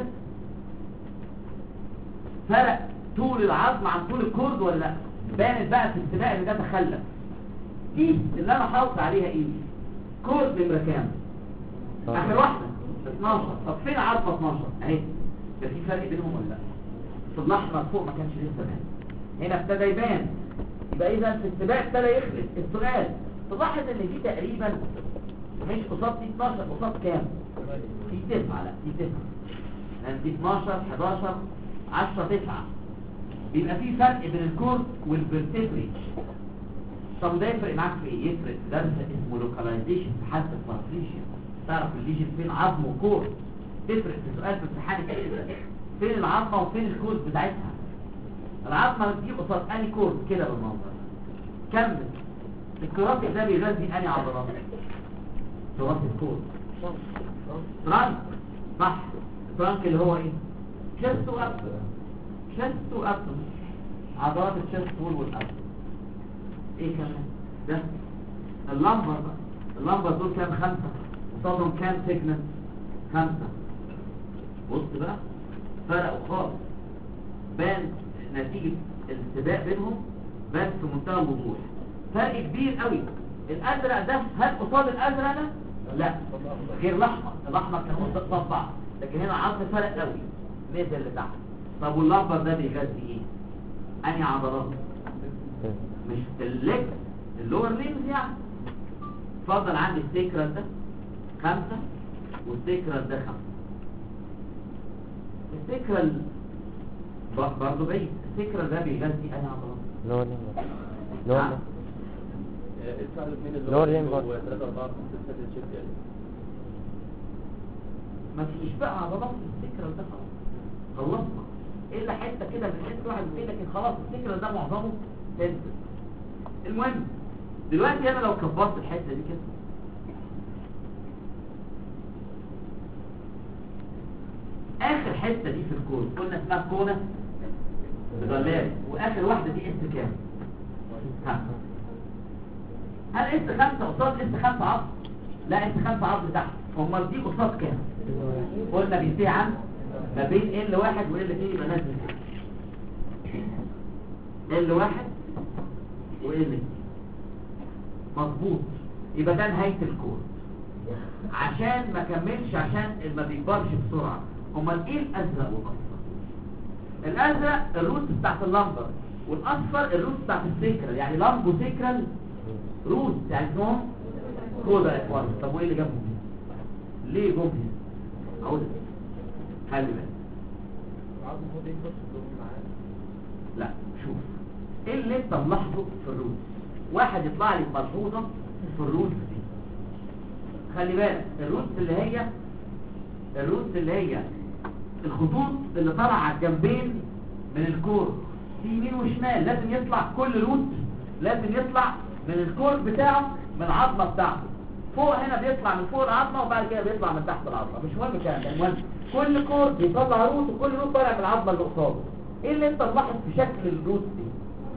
فرق طول العظم عن طول الكورد ولا لا؟ بانت بقى في السباق اللي ده تخلف. دي اللي انا حاطط عليها ايه؟ كورد نمره كام؟ اخر واحده 12. طب فين عظمه 12 اهي؟ ده في فرق بينهم ولا لا؟ في الاحمر فوق ما كانش لسه بان، هنا ابتدى يبان. يبقى اذا في السباق ابتدى يخلف. السؤال تلاحظ ان دي تقريبا مش قصاد دي 12 قصاد كام؟ في 9. لا في 9 لان دي 12 11 10 9. بيبقى في فرق بين الكورد والفيرتبري. طب ده يفرق معاك في ايه؟ يفرق في درس اسمه لوكاليزيشن في حاله البارفليشن. تعرف الليجن فين عظم وكورد. تفرق في سؤال في امتحان كده فين العظمه وفين الكورد بتاعتها. العظمه دي قصاد انهي كورد كده بالمنظر. كمل. الكراسي ده بيغذي انهي عضلات؟ كراسي الكورد. ترانك صح. الترانك اللي هو ايه؟ شيست وابدن. عضلات الشيست والابدن. ايه كمان ده؟ اللمبر بقى. اللمبر دول كام؟ 5. قصادهم كام سيجمنت؟ 5. بص بقى فرقوا خالص. بان نتيجة السباق بينهم بان في منتهى الوضوح. فرق كبير قوي. الازرق ده هل قصاد الازرق ده؟ لا غير الاحمر. الاحمر كان قصاد بعض. لكن هنا العظم فرق قوي نزل لتحت. طب واللمبر ده بيغذي ايه؟ انهي عضلات؟ مش الليج، اللور ليمز يعني. اتفضل عندي السيكرال ده 5 والسيكرال ده 5. السيكرال برضه بعيد. السيكرال ده بيغذي انهي عضلات؟ لور ليمبر. لور نعم. ادفع الاثنين لور اللي ليمبر. هو 3 4 5 6 شيفت يعني. مفيش بقى عضلات في السيكرال ده خلاص. خلصنا. الا حته كده من حته واحد فيه، لكن خلاص السيكرال ده معظمه سنتر. المهم دلوقتي انا لو كبرت الحته دي كده اخر حته دي في الكون قلنا اسمها كونه مدلله، واخر واحده دي اس كام؟ 5. هل اس 5 قصاد اس 5 عظم؟ لا، اس 5 عظم تحت. امال دي قصاد كام؟ قلنا بينتهي عن ما بين ال1 وال2 يبقى نازل كده ال1 وال2 مظبوط. يبقى ده نهايه الكون عشان ما كملش، عشان ما بيكبرش بسرعه. امال ايه الازرق والاصفر؟ الازرق الروت بتاعت اللمبر، والاصفر الروت بتاعت السيكرال، يعني لامبو سيكرال روت، يعني اسمهم كودا اكوان. طب وايه اللي جابهم هنا؟ ليه جم هنا؟ اقول لك خلي بالك. العظم هو بيكبر في الدور معاه. لا شوف ايه اللي انت ملاحظه في الروت. واحد يطلع لي ملحوظه في الروت دي. خلي بالك الروت اللي هي الخطوط اللي طالعه على الجنبين من الكور في يمين وشمال، لازم يطلع كل روت لازم يطلع من الكور بتاعه من العظمه بتاعته. فوق هنا بيطلع من فوق العظمه، وبعد كده بيطلع من تحت العظمه. مش مهم الكلام ده، المهم كل كور بيطلع روت، وكل روت طالع من العظمه اللي قصاده. ايه اللي انت ملاحظ في شكل الروت دي؟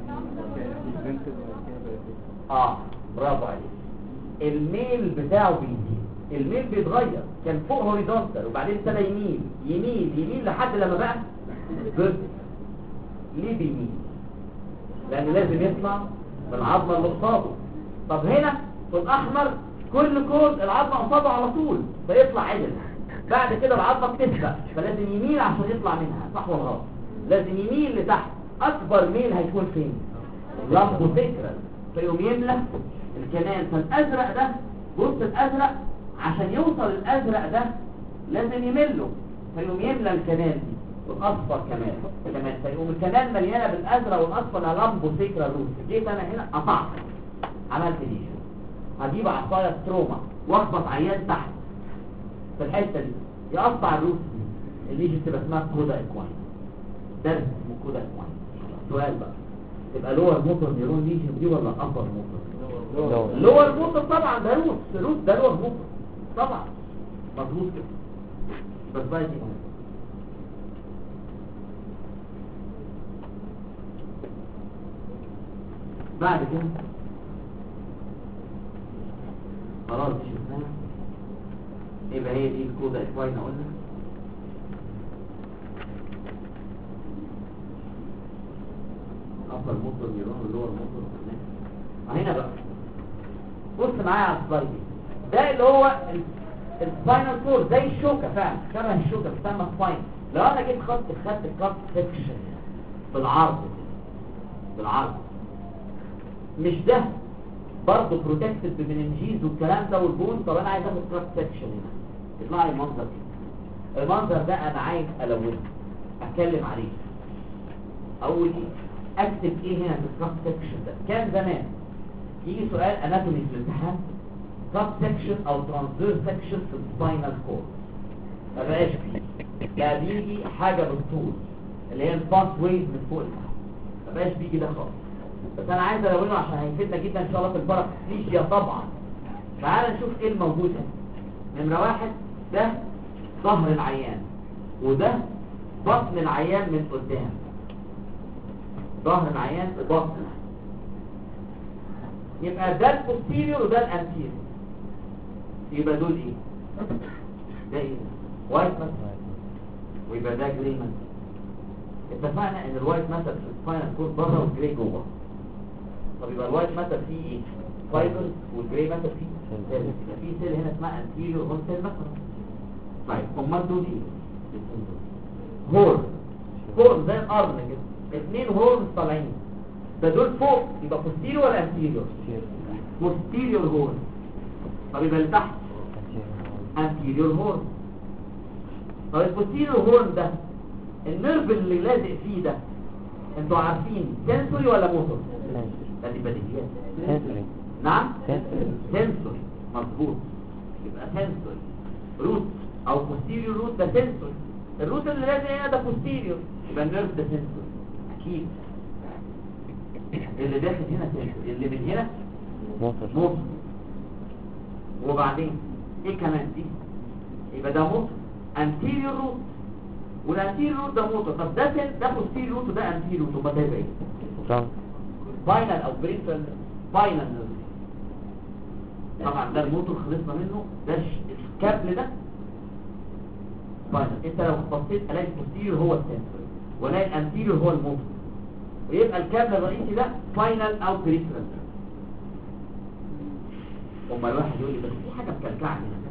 برافو عليك. الميل بتاعه بيزيد. الميل بيتغير، كان فوق هوريزونتال وبعدين ابتدى يميل لحد لما بقى جزء. ليه بيميل؟ لان لازم يطلع من العظمه اللي قصاده. طب هنا في الاحمر كل كود العظمه قصاده على طول فيطلع عدل. بعد كده العظمه بتسبق فلازم يميل عشان يطلع منها، صح ولا غلط؟ لازم يميل لتحت. اكبر ميل هيكون فين؟ لامبو سيكرال، فيقوم يملى الكنال. فالازرق ده بص، الازرق عشان يوصل الازرق ده لازم يمله، فيقوم يملى الكنال دي. والاصفر كمان فيقوم الكنال مليانه بالازرق والاصفر. لامبو سيكرال روت. جيت انا هنا قطعت، عملت دي، هجيب عصايه ستروما واخبط عيان تحت في الحته دي يقطع الروت دي. الليجن تبقى اسمها كودا اكواين. درس اسمه كودا اكواين. سؤال بقى، تبقى لور موتور نيرون ليجن دي ولا ابر موتور؟ لور موتور طبعا. ده روت ده لور موتور طبعا، مظبوط كده. بس بقى دي بعد كده خلاص دي شفناها. يبقى هي دي الكودا اكواين قلنا. ابر موتور نيرون واللور موتور قلنا. هنا بقى بص معايا على السلايد ده اللي هو السباينال كورد، زي الشوكه فعلا، شبه الشوكه بتسمى سباين. لو انا جيت خدت الكات سكشن بالعرض مش ده برضه بروتكتد بمننجيز والكلام ده والبون. طب انا عايز اخد كات سكشن هنا، يطلع لي المنظر كده. المنظر ده انا عايز الونه، اتكلم عليه. اول ايه اكتب ايه هنا في الكات سكشن ده؟ كان زمان يجي سؤال اناتومي في الامتحان، كات سكشن او ترانسفير سكشن في السباينال كورد، ما بقاش فيه. ده بيجي حاجه بالطول اللي هي الباس ويز من فوق لتحت، ما بقاش بيجي ده خالص. بس انا عايز الونه عشان هيفيدنا جدا ان شاء الله في البارافليجيا طبعا. تعال نشوف ايه الموجود هنا. نمره 1 ده ظهر العيان، وده بطن العيان من قدام. ظهر العيان بطن، يبقى ده البوستيريور وده الانتيريور. يبقى دول ايه؟ ده ايه؟ وايت ماتر، ويبقى ده جري ماتر. اتفقنا ان الوايت ماتر في السباينال كورد بره والجري جوه. طب يبقى الوايت ماتر فيه ايه؟ فايبرز، والجري ماتر فيه سيل. في سيل هنا اسمها انتيريور هون سيل مثلا. طيب امال دول ايه؟ هورن فوق زي القرن كده، 2 هورن طالعين، ده دول فوق يبقى posterior ولا anterior؟ posterior هورن. طب يبقى اللي تحت anterior هورن. طب البوستيريور هورن ده النيرف اللي لازق فيه ده انتوا عارفين سنسوري ولا موتور؟ ده دي بديهيات. سنسوري. نعم سنسوري. سنسوري مظبوط. يبقى سنسوري روت او بوستيريور روت ده سنسوري. الروت اللي لازق هنا ده بوستيريور، يبقى النيرف ده سنسوري اكيد. اللي داخل هنا سنسوري، اللي من هنا موتور. وبعدين ايه كمان دي؟ يبقى ده موتور anterior root، والانتيريور روت ده موتور. طب ده posterior روت وده anterior روت، وما ده يبقى ايه؟ فاينل او بريفرال فاينل نيرف. طبعا ده الموتور خلصنا منه، ده الكابل ده فاينل. انت لو بصيت الاقي البوستيريور هو السنسوري والاقي الانتيريور هو الموتور، ويبقى الكابل الرئيسي ده فاينل او بريفرال. اما الواحد يقول لي بس في حاجه مكلكعه هنا،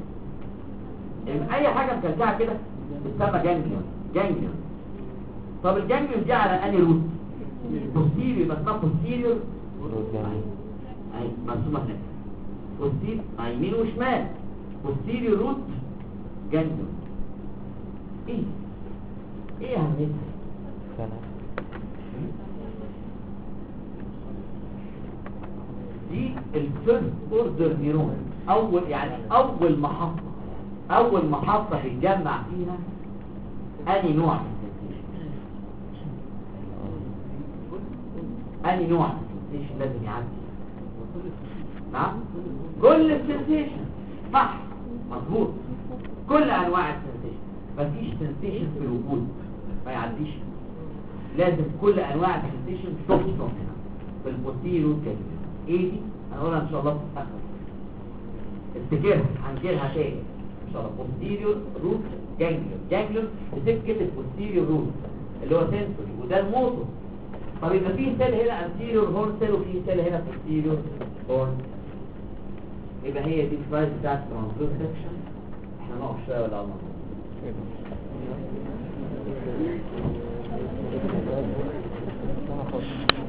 اي حاجه مكلكعه كده بتسمى جانجليون. طب الجانجليون دي على انهي روت؟ بوستيريور، يبقى اسمها بوستيريور اي مرسومه هنا بوستيريور يمين وشمال، بوستيريور روت جانجليون. ايه اهميتها؟ دي الفيرست اوردر نيرون، اول محطة هيتجمع فيها اني نوع من السنسيشن. اني نوع من السنسيشن لازم يعدي. نعم كل السنسيشن صح مظبوط، كل انواع السنسيشن. مفيش سنسيشن في الوجود ما يعديش، لازم كل انواع السنسيشن تحصل هنا في البوستيريور كابيلاري. ايه دي هنقولها ان شاء الله في المستقبل، افتكرها هنجيلها تاني ان شاء الله. posterior root ganglion بتفكر البوستيريور روت اللي هو سنسوري وده الموتور. طب يبقى في سيل هنا anterior horn cell وفي سيل هنا posterior horn. يبقى هي دي السلايد بتاعت الترانسفير سكشن. احنا نقف شويه ولا الله؟